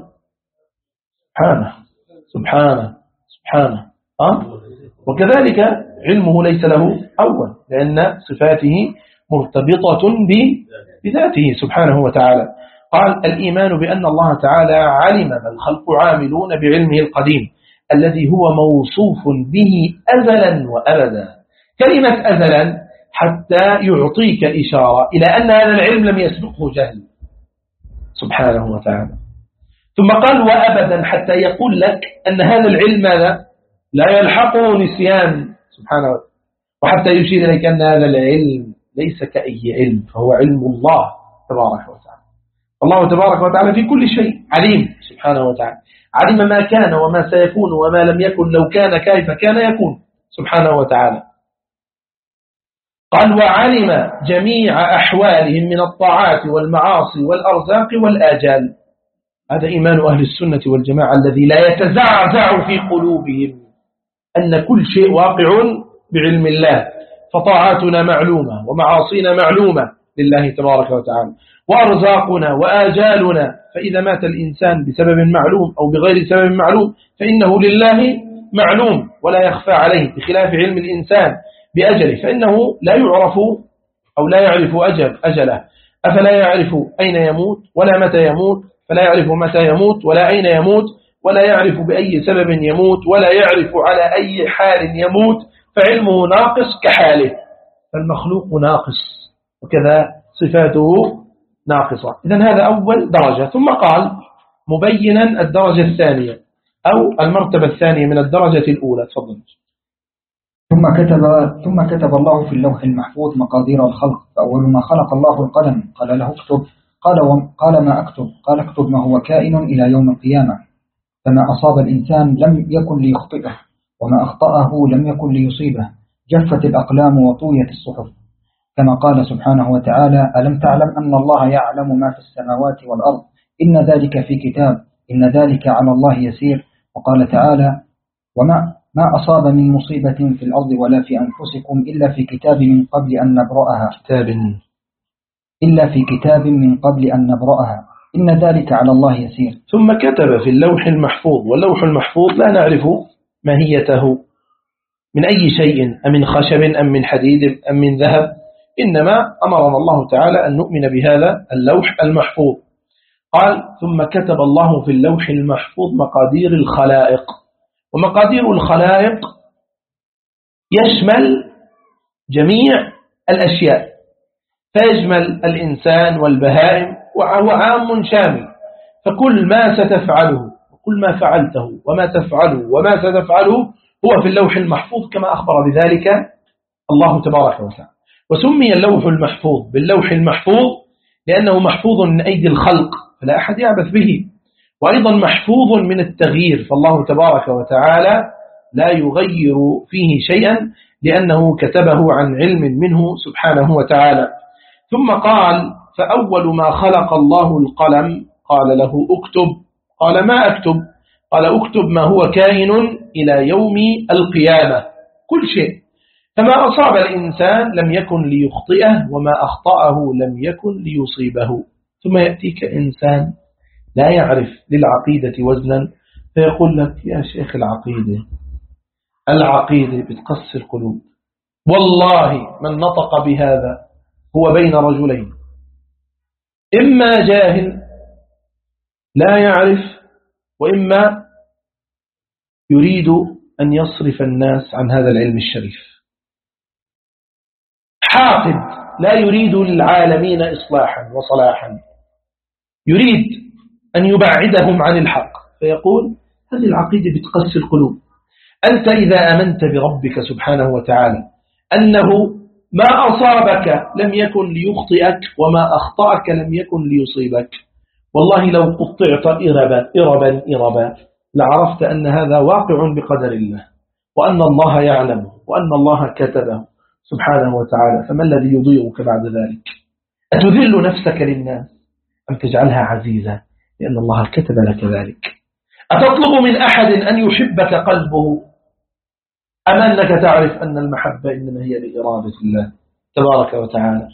سبحانه وكذلك علمه ليس له أول، لأن صفاته مرتبطة بذاته سبحانه وتعالى. قال: الإيمان بأن الله تعالى علم ما الخلق عاملون بعلمه القديم الذي هو موصوف به أزلا وأبدا. كلمة أزلا حتى يعطيك إشارة إلى أن هذا العلم لم يسبقه جهل سبحانه وتعالى. ثم قال: وأبدا حتى يقول لك أن هذا العلم لا يلحقه نسيان سبحانه وتعالى، وحتى يشير إليك أن هذا العلم ليس كأي علم، فهو علم الله تبارك وتعالى. الله تبارك وتعالى في كل شيء عليم سبحانه وتعالى، علم ما كان وما سيكون وما لم يكن، لو كان كيف كان يكون سبحانه وتعالى. قال: وعلم جميع أحوالهم من الطاعات والمعاصي والأرزاق والآجال. هذا إيمان أهل السنة والجماعة الذي لا يتزعزع في قلوبهم أن كل شيء واقع بعلم الله، فطاعاتنا معلومة ومعاصينا معلومة لله تبارك وتعالى، وأرزاقنا وآجالنا. فإذا مات الإنسان بسبب معلوم أو بغير سبب معلوم فإنه لله معلوم ولا يخفى عليه، بخلاف علم الإنسان بأجله فإنه لا يعرف أو لا يعرف أجله. أفلا يعرف أين يموت ولا متى يموت، فلا يعرف متى يموت ولا أين يموت، ولا يعرف بأي سبب يموت، ولا يعرف على أي حال يموت، فعلمه ناقص كحاله. فالمخلوق ناقص وكذا صفاته ناقصة. إذن هذا أول درجة. ثم قال مبينا الدرجة الثانية أو المرتبة الثانية من الدرجة الأولى. تفضل. ثم كتب الله في اللوح المحفوظ مقادير الخلق، فأول ما خلق الله القلم قال له اكتب، قال ما أكتب؟ قال اكتب ما هو كائن إلى يوم القيامة. فما أصاب الإنسان لم يكن ليخطئه، وما أخطأه لم يكن ليصيبه. جفت الأقلام وطويت الصحف، كما قال سبحانه وتعالى: ألم تعلم أن الله يعلم ما في السماوات والأرض، إن ذلك في كتاب، إن ذلك على الله يسير. وقال تعالى: ما أصاب من مصيبة في الأرض ولا في أنفسكم إلا في كتاب من قبل أن نبرأها إن ذلك على الله يسير. ثم كتب في اللوح المحفوظ، واللوح المحفوظ لا نعرف ماهيته من أي شيء، أم من خشب أم من حديد أم من ذهب، إنما أمرنا الله تعالى أن نؤمن بهذا اللوح المحفوظ. قال: ثم كتب الله في اللوح المحفوظ مقادير الخلائق. ومقادير الخلائق يشمل جميع الأشياء، فيشمل الإنسان والبهائم، وهو عام شامل. فكل ما ستفعله وكل ما فعلته وما تفعله وما ستفعله هو في اللوح المحفوظ كما أخبر بذلك الله تبارك وتعالى. وسمي اللوح المحفوظ باللوح المحفوظ لأنه محفوظ من أيدي الخلق فلا أحد يعبث به، وأيضا محفوظ من التغيير، فالله تبارك وتعالى لا يغير فيه شيئا لأنه كتبه عن علم منه سبحانه وتعالى. ثم قال: فأول ما خلق الله القلم قال له اكتب. قال: ما أكتب؟ قال: اكتب ما هو كائن إلى يوم القيامة، كل شيء. فما أصاب الإنسان لم يكن ليخطئه، وما أخطأه لم يكن ليصيبه. ثم يأتيك إنسان لا يعرف للعقيدة وزنا فيقول لك: يا شيخ العقيدة بتقسي القلوب. والله من نطق بهذا هو بين رجلين، إما جاهل لا يعرف، وإما يريد أن يصرف الناس عن هذا العلم الشريف. حاقد لا يريد للعالمين إصلاحا وصلاحا، يريد أن يبعدهم عن الحق، فيقول: هذه العقيدة بتقسي القلوب. أنت إذا آمنت بربك سبحانه وتعالى أنه ما أصابك لم يكن ليخطئك، وما أخطأك لم يكن ليصيبك، والله لو قطعت إربا لعرفت أن هذا واقع بقدر الله، وأن الله يعلمه، وأن الله كتبه سبحانه وتعالى. فما الذي يضيعك بعد ذلك؟ أتذل نفسك للناس أم تجعلها عزيزة لأن الله كتب لك ذلك؟ أتطلب من أحد أن يحبك قلبه أم أنك تعرف أن المحبة إنما هي بإرادة الله تبارك وتعالى؟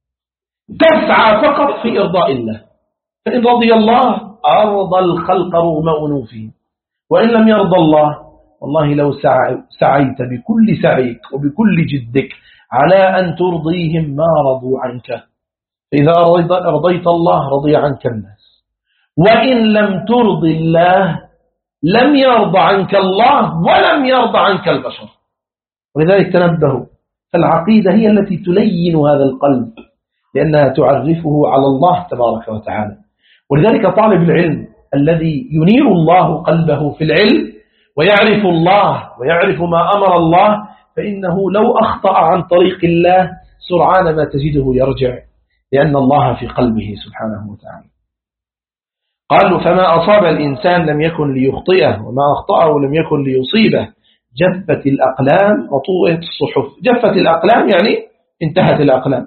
تسعى فقط في إرضاء الله، فإن رضي الله أرضى الخلق رغم أنوفهم، وإن لم يرضى الله والله لو سعيت بكل سعيك وبكل جدك على أن ترضيهم ما رضوا عنك. فإذا رضيت الله رضي عنك الناس، وإن لم ترضي الله لم يرضى عنك الله ولم يرضى عنك البشر. ولذلك تنبهوا، فالعقيدة هي التي تلين هذا القلب لأنها تعرفه على الله تبارك وتعالى. ولذلك طالب العلم الذي ينير الله قلبه في العلم ويعرف الله ويعرف ما أمر الله، فإنه لو أخطأ عن طريق الله سرعان ما تجده يرجع، لأن الله في قلبه سبحانه وتعالى. قالوا: فما أصاب الإنسان لم يكن ليخطئه، وما أخطأه لم يكن ليصيبه. جفت الأقلام وطويت الصحف. جفت الأقلام يعني انتهت الأقلام،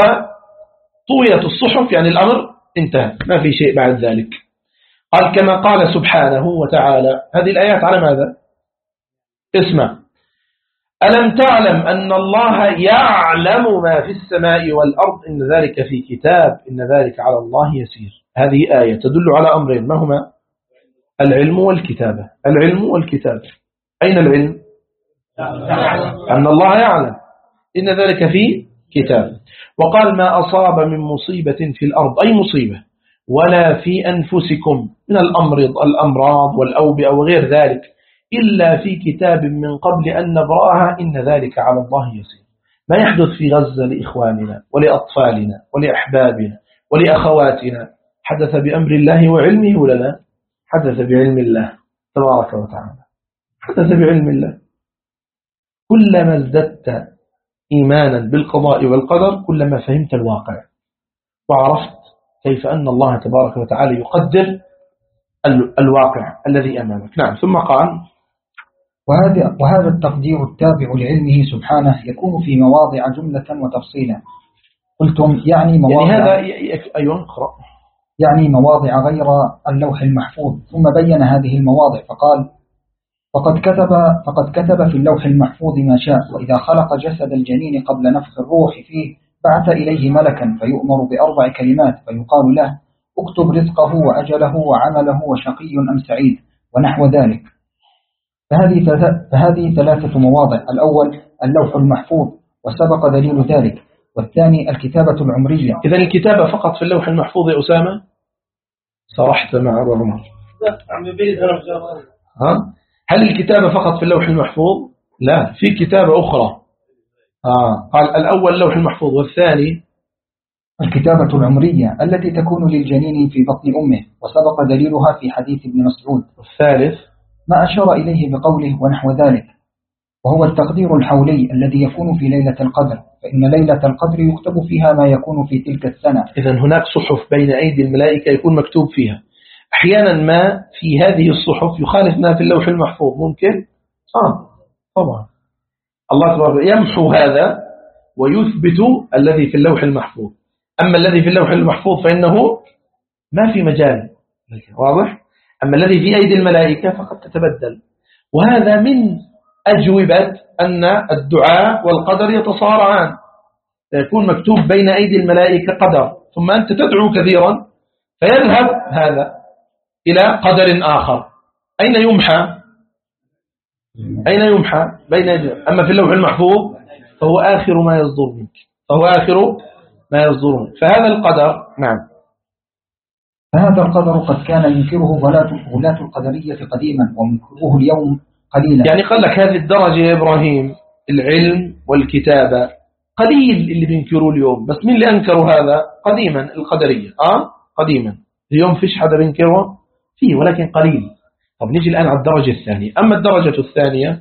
وطويت الصحف يعني الأمر انتهى، ما في شيء بعد ذلك. قال: كما قال سبحانه وتعالى. هذه الآيات على ماذا؟ اسمع: ألم تعلم أن الله يعلم ما في السماء والأرض إن ذلك في كتاب إن ذلك على الله يسير. هذه آية تدل على أمرين، ما هما؟ العلم والكتابة. العلم والكتابة. أين العلم؟ أن الله يعلم إن ذلك في كتاب. وقال: ما أصاب من مصيبة في الأرض أي مصيبة ولا في أنفسكم من الأمراض والأوبئة وغير ذلك إلا في كتاب من قبل أن نبرأها إن ذلك على الله يسير. ما يحدث في غزة لإخواننا ولأطفالنا ولأحبابنا ولأخواتنا حدث بأمر الله وعلمه ولا لا؟ حدث بعلم الله تبارك وتعالى، حدث بعلم الله. كلما ازددت إيمانا بالقضاء والقدر كلما فهمت الواقع وعرفت كيف أن الله تبارك وتعالى يقدر الواقع الذي أمامك. نعم. ثم قال: وهذا التقدير التابع لعلمه سبحانه يكون في مواضع جملة وتفصيلا. قلتم يعني مواضع، أيوة اقرأ. يعني مواضع غير اللوح المحفوظ، ثم بين هذه المواضع فقال: فقد كتب في اللوح المحفوظ ما شاء، وإذا خلق جسد الجنين قبل نفخ الروح فيه بعث إليه ملكا فيؤمر بأربع كلمات فيقال له اكتب رزقه وأجله وعمله وشقي أم سعيد ونحو ذلك. فهذه ثلاثة مواضع: الأول اللوح المحفوظ وسبق دليل ذلك، والثاني الكتابة العمرية. إذن الكتابة فقط في اللوح المحفوظ يا أسامة؟ صرحت مع أبو عمر. هل الكتابة فقط في اللوح المحفوظ؟ لا، في كتابة أخرى. قال الأول اللوح المحفوظ، والثاني الكتابة العمرية التي تكون للجنين في بطن أمه، وسبق دليلها في حديث ابن مسعود. والثالث ما أشار إليه بقوله ونحو ذلك، وهو التقدير الحولي الذي يكون في ليلة القدر، فإن ليلة القدر يكتب فيها ما يكون في تلك السنة. إذن هناك صحف بين أيدي الملائكة يكون مكتوب فيها. أحيانا ما في هذه الصحف يخالف ما في اللوح المحفوظ، ممكن طبعا الله تبارك يمحو هذا ويثبت الذي في اللوح المحفوظ. أما الذي في اللوح المحفوظ فإنه ما في مجال، واضح؟ أما الذي في أيدي الملائكة فقد تتبدل. وهذا من أجوبة أن الدعاء والقدر يتصارعان، يكون مكتوب بين أيدي الملائكة قدر، ثم أنت تدعو كثيرا فيذهب هذا إلى قدر آخر. أين يمحى؟ بين يدي. أما في اللوح المحفوظ فهو آخر ما يصدر منك، فهذا القدر. نعم. فهذا القدر قد كان ينكره غلاة القدرية قديما، ومنكره اليوم قليلا. يعني قال لك هذه الدرجة يا إبراهيم، العلم والكتابة، قليل اللي بينكروا اليوم، بس مين اللي أنكروا هذا قديما؟ القدرية. قديما. اليوم فيش حدا بينكره فيه، ولكن قليل. طب نيجي الآن على الدرجة الثانية. أما الدرجة الثانية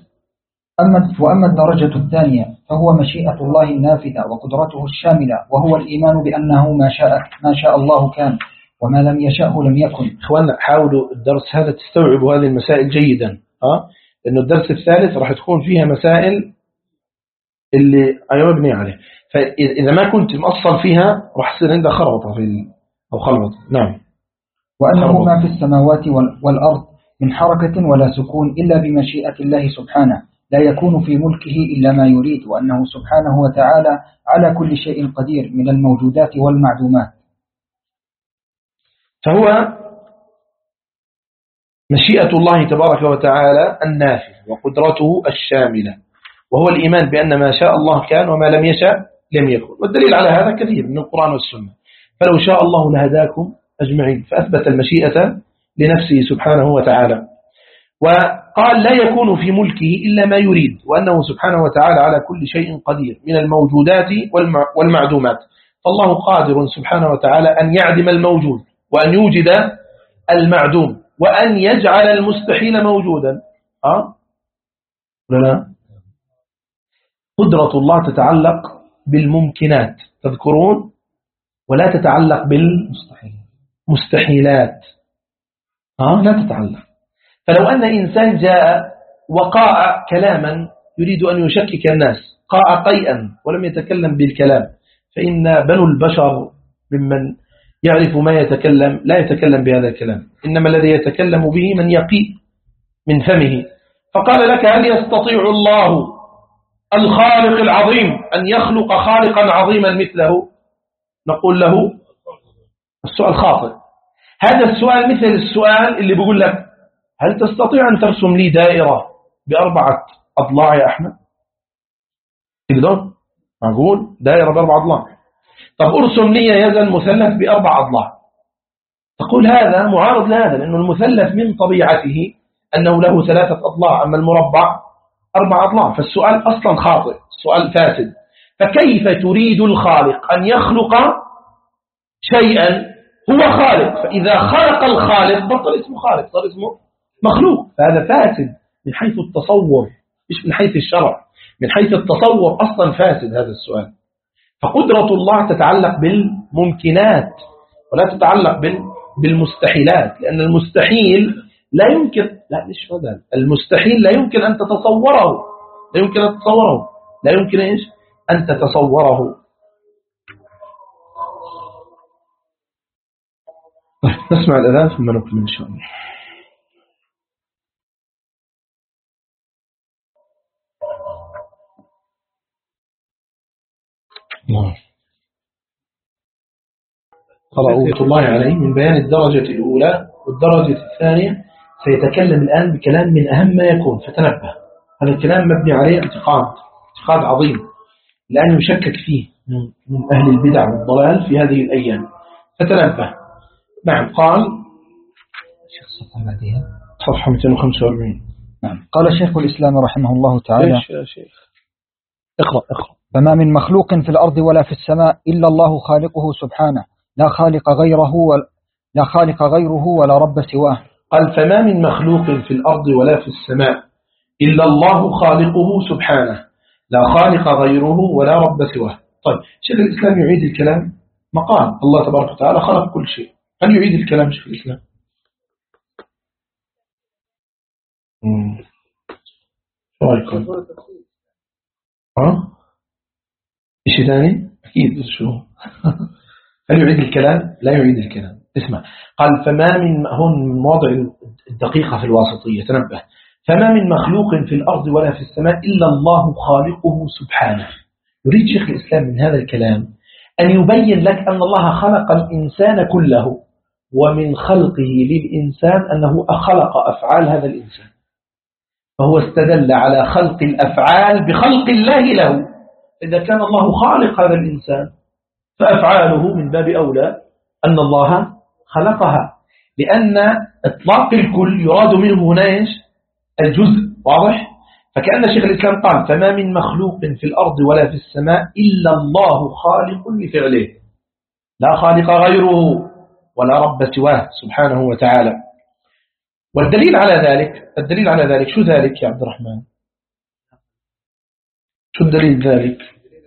فهو مشيئة الله النافذة وقدرته الشاملة، وهو الإيمان بأنه ما شاء الله كان، وما لم يشاءه لم يكن. إخواننا حاولوا الدرس هذا تستوعبوا هذه المسائل جيدا، لأنه الدرس الثالث راح تكون فيها مسائل اللي مبني عليه، فإذا ما كنت مأصل فيها راح يصير عندها خربطة أو خلبطة. نعم. وأنه ما في السماوات والأرض من حركة ولا سكون إلا بمشيئة الله سبحانه، لا يكون في ملكه إلا ما يريد، وأنه سبحانه وتعالى على كل شيء قدير من الموجودات والمعدومات. فهو مشيئة الله تبارك وتعالى النافذ وقدرته الشاملة، وهو الإيمان بأن ما شاء الله كان وما لم يشاء لم يكن. والدليل على هذا كثير من القرآن والسنة. فلو شاء الله لهداكم أجمعين، فأثبت المشيئة لنفسه سبحانه وتعالى. وقال لا يكون في ملكه إلا ما يريد، وأنه سبحانه وتعالى على كل شيء قدير من الموجودات والمعدومات. فالله قادر سبحانه وتعالى أن يعدم الموجود، وأن يوجد المعدوم، وأن يجعل المستحيل موجودا. لا. قدرة الله تتعلق بالممكنات، تذكرون، ولا تتعلق بالمستحيلات. لا تتعلق. فلو أن إنسان جاء وقاء كلاما يريد أن يشكك الناس، قاء قيئا ولم يتكلم بالكلام، فإن بنو البشر ممن يعرف ما يتكلم لا يتكلم بهذا الكلام، إنما الذي يتكلم به من يقيء من فمه. فقال لك هل يستطيع الله الخالق العظيم أن يخلق خالقا عظيما مثله؟ نقول له السؤال خاطئ. هذا السؤال مثل السؤال اللي بيقول لك هل تستطيع أن ترسم لي دائرة ب4 أضلاع يا أحمد؟ تقدر؟ أقول دائرة ب4 أضلاع. طب أرسم لي يدا مثلث ب4 أضلاع. تقول هذا معارض لهذا، لأنه المثلث من طبيعته أنه له 3 أضلاع، أما المربع 4 أضلاع. فالسؤال أصلا خاطئ، السؤال فاسد. فكيف تريد الخالق أن يخلق شيئا هو خالق؟ فإذا خلق الخالق بطل اسمه خالق، صار اسمه مخلوق. فهذا فاسد من حيث التصور، مش من حيث الشرع. من حيث التصور أصلا فاسد هذا السؤال. فقدرة الله تتعلق بالممكنات ولا تتعلق بالمستحيلات، لأن المستحيل لا يمكن، المستحيل لا يمكن أن تتصوره، لا يمكن أن تتصوره. نسمع الأذان ثم نكمل إن شاء الله. رحمة الله عليه من بيان الدرجة الأولى والدرجة الثانية سيتكلم الآن بكلام من أهم ما يكون، فتنبه. هذا الكلام مبني عليه اعتقاد عظيم لأن يشكك فيه من أهل البدع والضلال في هذه الأيام، فتنبه. نعم. قال صفحة 245. نعم. قال شيخ الإسلام رحمه الله تعالى: يا شيخ اقرأ. فما من مخلوق في الأرض ولا في السماء إلا الله خالقه سبحانه، لا خالق غيره ولا رب سواه. قال: فما من مخلوق في الأرض ولا في السماء إلا الله خالقه سبحانه، لا خالق غيره ولا رب سواه. طيب، شيخ الإسلام يعيد الكلام. مقال الله تبارك وتعالى خلق كل شيء. هل يعيد الكلام شيخ الإسلام؟ شو رأيكم؟ إيش ثاني؟ أكيد. شو هل يعيد الكلام؟ لا يعيد الكلام. اسمع. قال: فما من، هون مواضع الدقيقة في الواسطية، تنبه. فما من مخلوق في الأرض ولا في السماء إلا الله خالقه سبحانه. يريد شيخ الإسلام من هذا الكلام أن يبين لك أن الله خلق الإنسان كله، ومن خلقه للإنسان أنه خلق أفعال هذا الإنسان، فهو استدل على خلق الأفعال بخلق الله له. إذا كان الله خالق هذا الإنسان فأفعاله من باب أولى أن الله خلقها، لأن إطلاق الكل يراد منه هنا إيش؟ الجزء. واضح؟ فكأن شيخ الإسلام قال: فما من مخلوق في الأرض ولا في السماء إلا الله خالق لفعله، لا خالق غيره ولا رب سواه سبحانه وتعالى. والدليل على ذلك شو ذلك يا عبد الرحمن؟ شو الدليل ذلك؟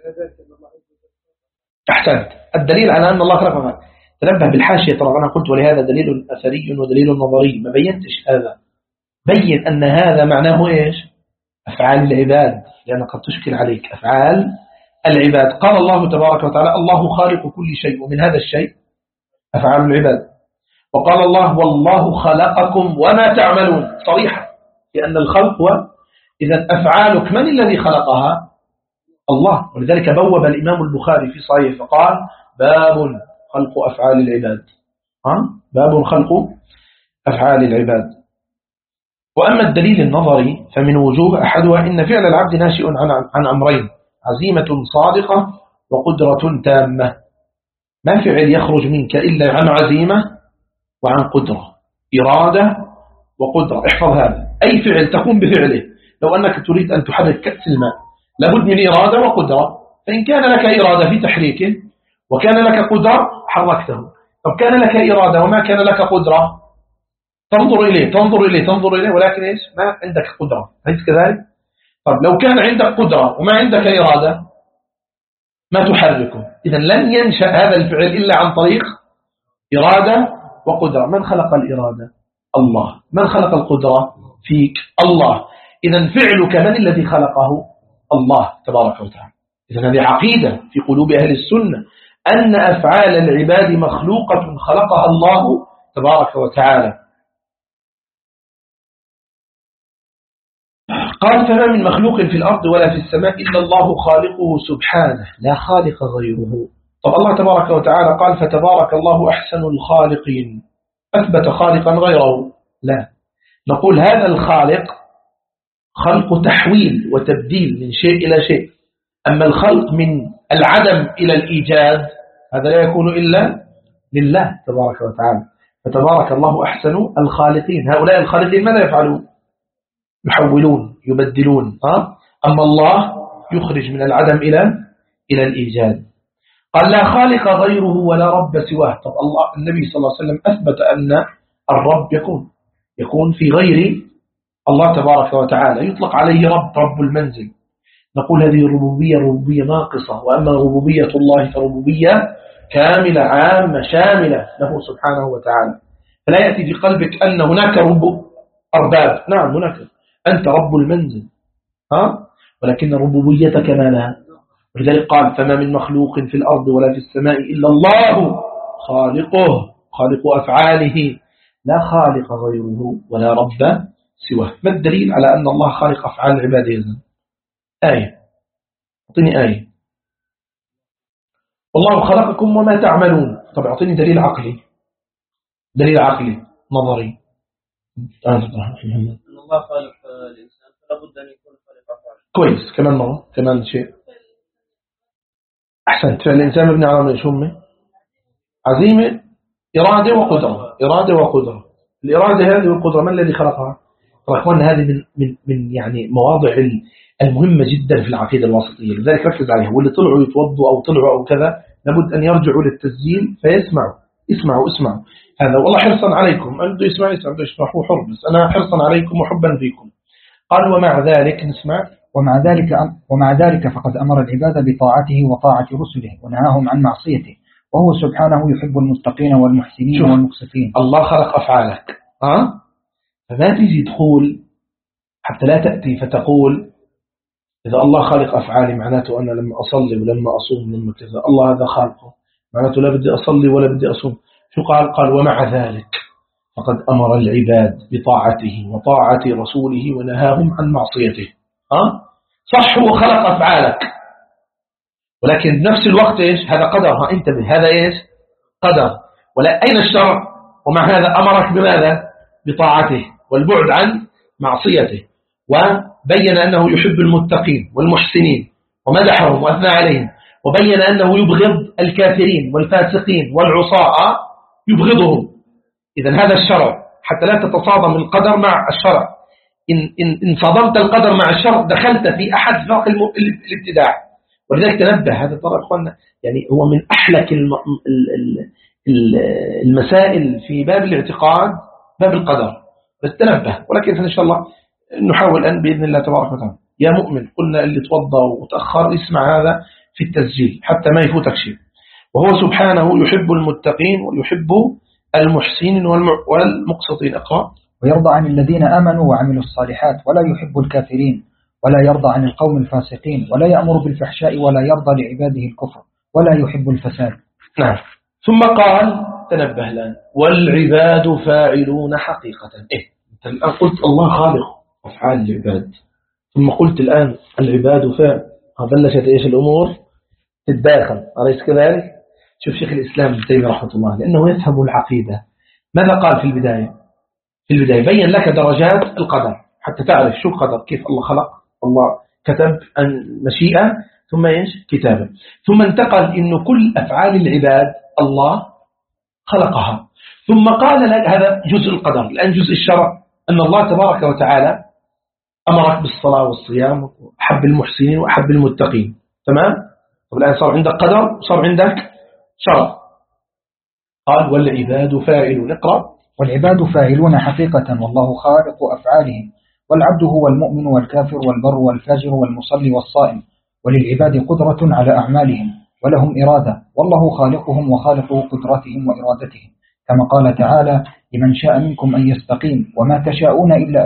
أحسنت. الدليل على أن الله خلق. تنبه بالحاشية، ترى أنا قلت ولهذا دليل أثري ودليل نظري، ما بينتش هذا. بين أن هذا معناه إيش؟ أفعال العباد، لأن قد تشكل عليك أفعال العباد. قال الله تبارك وتعالى: الله خالق كل شيء، ومن هذا الشيء أفعال العباد. وقال الله: والله خلقكم وما تعملون، صريحة، لأن الخلق هو إذا أفعالك من الذي خلقها؟ الله. ولذلك بوب الإمام البخاري في صحيح فقال: باب خلق أفعال العباد. باب خلق أفعال العباد. وأما الدليل النظري فمن وجوه، أحدها إن فعل العبد ناشئ عن أمرين: عزيمة صادقة وقدرة تامة. ما فعل يخرج منك إلا عن عزيمة وعن قدرة، إرادة وقدرة. احفظ هذا، أي فعل تقوم بفعله. لو أنك تريد أن تحرك كأس الماء لابد من إرادة وقدرة، فإن كان لك إرادة في تحريكه وكان لك قدرة حركته. طب كان لك إرادة وما كان لك قدرة، تنظر إليه ولكن إيش؟ ما عندك قدرة. هيك كذلك؟ طب لو كان عندك قدرة وما عندك إرادة ما تحركه. إذا لن ينشأ هذا الفعل إلا عن طريق إرادة وقدرة. من خلق الإرادة؟ الله. من خلق القدرة فيك؟ الله. إذا فعلك من الذي خلقه؟ الله تبارك وتعالى. إذا هذه عقيدة في قلوب أهل السنة أن أفعال العباد مخلوقة خلقها الله تبارك وتعالى. قال: فما من مخلوق في الأرض ولا في السماء إلا الله خالقه سبحانه، لا خالق غيره. طب الله تبارك وتعالى قال: فتبارك الله أحسن الخالقين. أثبت خالقا غيره؟ لا. نقول هذا الخالق خلق تحويل وتبديل من شيء إلى شيء. أما الخلق من العدم إلى الإيجاد هذا لا يكون إلا لله تبارك وتعالى. فتبارك الله أحسن الخالقين. هؤلاء الخالقين ماذا يفعلون؟ يحولون، يبدلون. أما الله يخرج من العدم إلى الإيجاد. قال: لا خالق غيره ولا رب سواه. طب الله، النبي صلى الله عليه وسلم أثبت أن الرب يكون في غير الله تبارك وتعالى، يطلق عليه رب المنزل. نقول هذه الربوبية ربوبية ناقصة، وأما ربوبية الله فربوبية كاملة عامة شاملة له سبحانه وتعالى. فلا يأتي في قلبك أن هناك أرباب. نعم هناك، أنت رب المنزل، ولكن ربوبيتك ما لها. ولذلك قال: فما من مخلوق في الأرض ولا في السماء إلا الله خالق أفعاله، لا خالق غيره ولا رب سواه. ما الدليل على أن الله خالق أفعال العباد؟ آية، أعطيني آية. والله خلقكم وما تعملون. طب أعطيني دليل عقلي، دليل عقلي نظري. أن الله خالق الإنسان فلا بد أن يكون خالق أفعاله. كويس، كمان مرة، كمان شيء. أحسنت. فالإنسان مبني على شو عزيمة، إرادة وقدرة، إرادة وقدرة. الإرادة هذه والقدرة من الذي خلقها؟ أخواننا هذه من يعني مواضع المهمة جدا في العقيدة الواسطية، لذلك ركز عليها. واللي طلعوا يتوضوا أو طلعوا أو كذا لابد أن يرجعوا للتسجيل فيسمعوا. اسمعوا هذا، والله حرصا عليكم. أن بده يسمع بده يسمع، هو حر، بس أنا حرصا عليكم وحبا فيكم. قال ومع ذلك نسمع. ومع ذلك فقد أمر العباد بطاعته وطاعة رسله ونهاهم عن معصيته، وهو سبحانه يحب المتقين والمحسنين والمقسطين. الله خلق أفعالك، فما تيجي تقول حتى لا تأتي فتقول إذا الله خالق أفعالي معناته أنا لما أصلي ولما أصوم لما كذا الله هذا خالقه، معناته لا بدي أصلي ولا بدي أصوم. شو قال ومع ذلك فقد أمر العباد بطاعته وطاعة رسوله ونهاهم عن معصيته. صح، هو خلق أفعالك، ولكن بنفس الوقت إيش هذا قدر. انتبه، هذا إيش قدر. ولا أين الشرع؟ ومع هذا أمرك بماذا؟ بطاعته والبعد عن معصيته، وبين أنه يحب المتقين والمحسنين ومدحهم وأثنى عليهم، وبين أنه يبغض الكافرين والفاسقين والعصاة، يبغضهم. إذن هذا الشرع، حتى لا تتصادم القدر مع الشرع. إن صادمت القدر مع الشرع دخلت في أحد فاق الابتداع. ولذلك تنبه، هذا طبعا أخوانا يعني هو من أحلك المسائل في باب الاعتقاد، باب القدر. بس تنبه، ولكن إن شاء الله نحاول أن بإذن الله تبارك وتعالى. يا مؤمن، قلنا اللي توضى وتأخر اسمع هذا في التسجيل حتى ما يفوتك شيء. وهو سبحانه يحب المتقين ويحب المحسنين والمقسطين. اقرأ. ويرضى عن الذين آمنوا وعملوا الصالحات ولا يحب الكافرين، ولا يرضى عن القوم الفاسقين، ولا يأمر بالفحشاء ولا يرضى لعباده الكفر، ولا يحب الفساد. نعم. ثم قال، تنبه الآن، والعباد فاعلون حقيقة. أنت الآن قلت الله خالق أفعال العباد، ثم قلت الآن العباد فاعل. بلشت إيش الأمور تتداخل، أليس كذلك؟ شوف شيخ الإسلام ابن تيمية رحمة الله، لأنه يفهم العقيدة. ماذا قال في البداية؟ في البداية بين لك درجات القدر حتى تعرف شو القدر، كيف الله خلق. الله كتب مشيئة، ثم إيش كتابة، ثم انتقل إنه كل أفعال العباد الله خلقها. ثم قال لك هذا جزء القدر. الآن جزء الشرع، أن الله تبارك وتعالى أمرك بالصلاة والصيام وأحب المحسنين وأحب المتقين. تمام؟ طب الآن صار عندك قدر وصار عندك شرع. قال والعباد فاعلون. اقرأ. والعباد فاعلون حقيقة والله خالق أفعالهم، والعبد هو المؤمن والكافر والبر والفاجر والمصلي والصائم، وللعباد قدرة على أعمالهم ولهم إرادة، والله خالقهم وخالق قدرتهم وإرادتهم، كما قال تعالى لمن شاء منكم أن يستقيم وما تشاءون إلا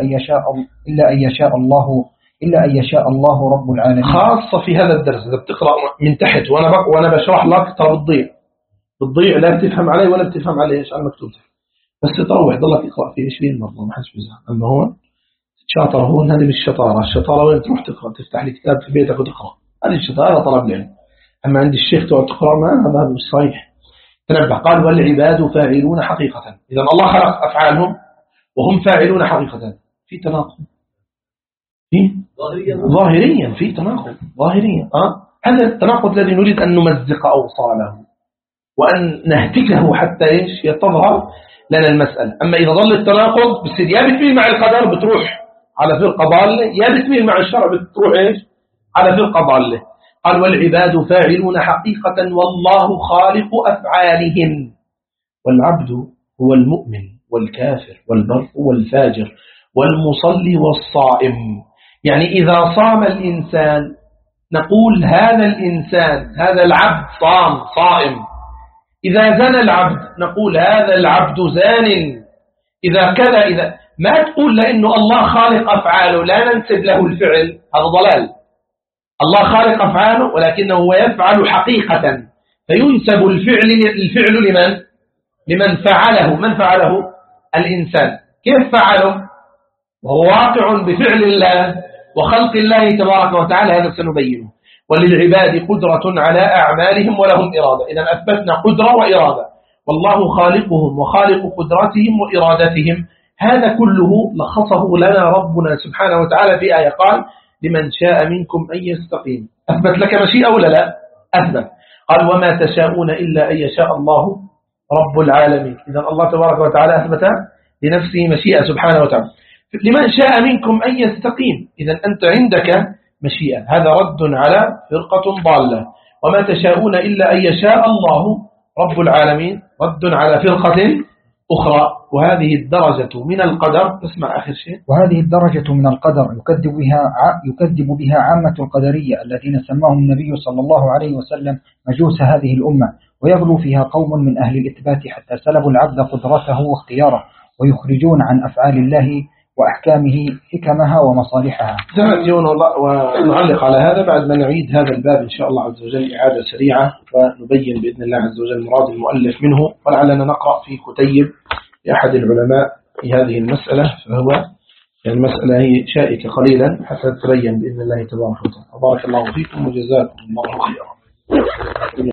أن يشاء الله رب العالمين. خاصة في هذا الدرس إذا بتقرأ من تحت وأنا بشرح لك ترى بتضيع لا بتفهم عليه ولا بتفهم عليه إيش على مكتوب، بس تروح ضلك يقرأ فيه 20 مرة ما حدش بيزعل. أما هو شاطر، هو هذه مش الشطارة وين تروح تقرأ تفتح لي كتاب في بيتك وتقرأ، هذه الشطارة طلب العلم. أما عند الشيخ تقعد تقرأ ما هذا مش صحيح. تنبه. قال والعباد فاعلون حقيقة. إذا الله خلق أفعالهم وهم فاعلون حقيقة. في تناقض، في ظاهريا في تناقض ظاهريا. هذا التناقض الذي نريد أن نمزق أوصاله وأن نهتكه حتى إيش يتظهر لنا المسألة. أما إذا ظل التناقض بس يا بتميل مع القدر بتروح على فرقة ضالة، يا بتميل مع الشرع بتروح إيش على فرقة ضالة. قال والعباد فاعلون حقيقة والله خالق أفعالهم، والعبد هو المؤمن والكافر والبر والفاجر والمصلي والصائم. يعني إذا صام الإنسان نقول هذا الإنسان هذا العبد صائم. إذا زنى العبد نقول هذا العبد زان. إذا كذا إذا ما تقول لأنه الله خالق أفعاله لا ننسب له الفعل، هذا ضلال. الله خالق أفعاله ولكنه يفعل حقيقة، فينسب الفعل لمن فعله. من فعله؟ الإنسان. كيف فعله؟ وهو واقع بفعل الله وخلق الله تبارك وتعالى، هذا سنبينه. وللعباد قدرة على أعمالهم ولهم إرادة. إذا أثبتنا قدرة وإرادة، والله خالقهم وخالق قدرتهم وإرادتهم. هذا كله لخصه لنا ربنا سبحانه وتعالى في آية قال لمن شاء منكم أن يستقيم. أثبت لك مشيئة ولا لا؟ أثبت. قال وما تشاءون إلا أن يشاء الله رب العالمين. إذا الله تبارك وتعالى أثبت لنفسه مشيئة سبحانه وتعالى. لمن شاء منكم أن يستقيم، إذا أنت عندك مشيئة. هذا رد على فرقة ضالة. وما تشاءون إلا أن يشاء الله رب العالمين رد على فرقة أخرى. وهذه الدرجة من القدر، اسمع آخر شيء، وهذه الدرجة من القدر يكذب بها عامة القدرية الذين سماهم النبي صلى الله عليه وسلم مجوس هذه الأمة، ويغلو فيها قوم من أهل الإثبات حتى سلبوا العبد قدرته واختياره، ويخرجون عن أفعال الله وأحكامه حكمها ومصالحها. سنأتيون ونعلق على هذا بعد ما نعيد هذا الباب إن شاء الله عز وجل إعادة سريعة، ونبين بإذن الله عز وجل مراد المؤلف منه. ولعلنا نقرأ في كتيب لأحد العلماء في هذه المسألة، فهو يعني المسألة هي شائكة قليلا حتى تبين بإذن الله تبارك وتعالى. بارك الله فيكم وجزاكم الله خيرا.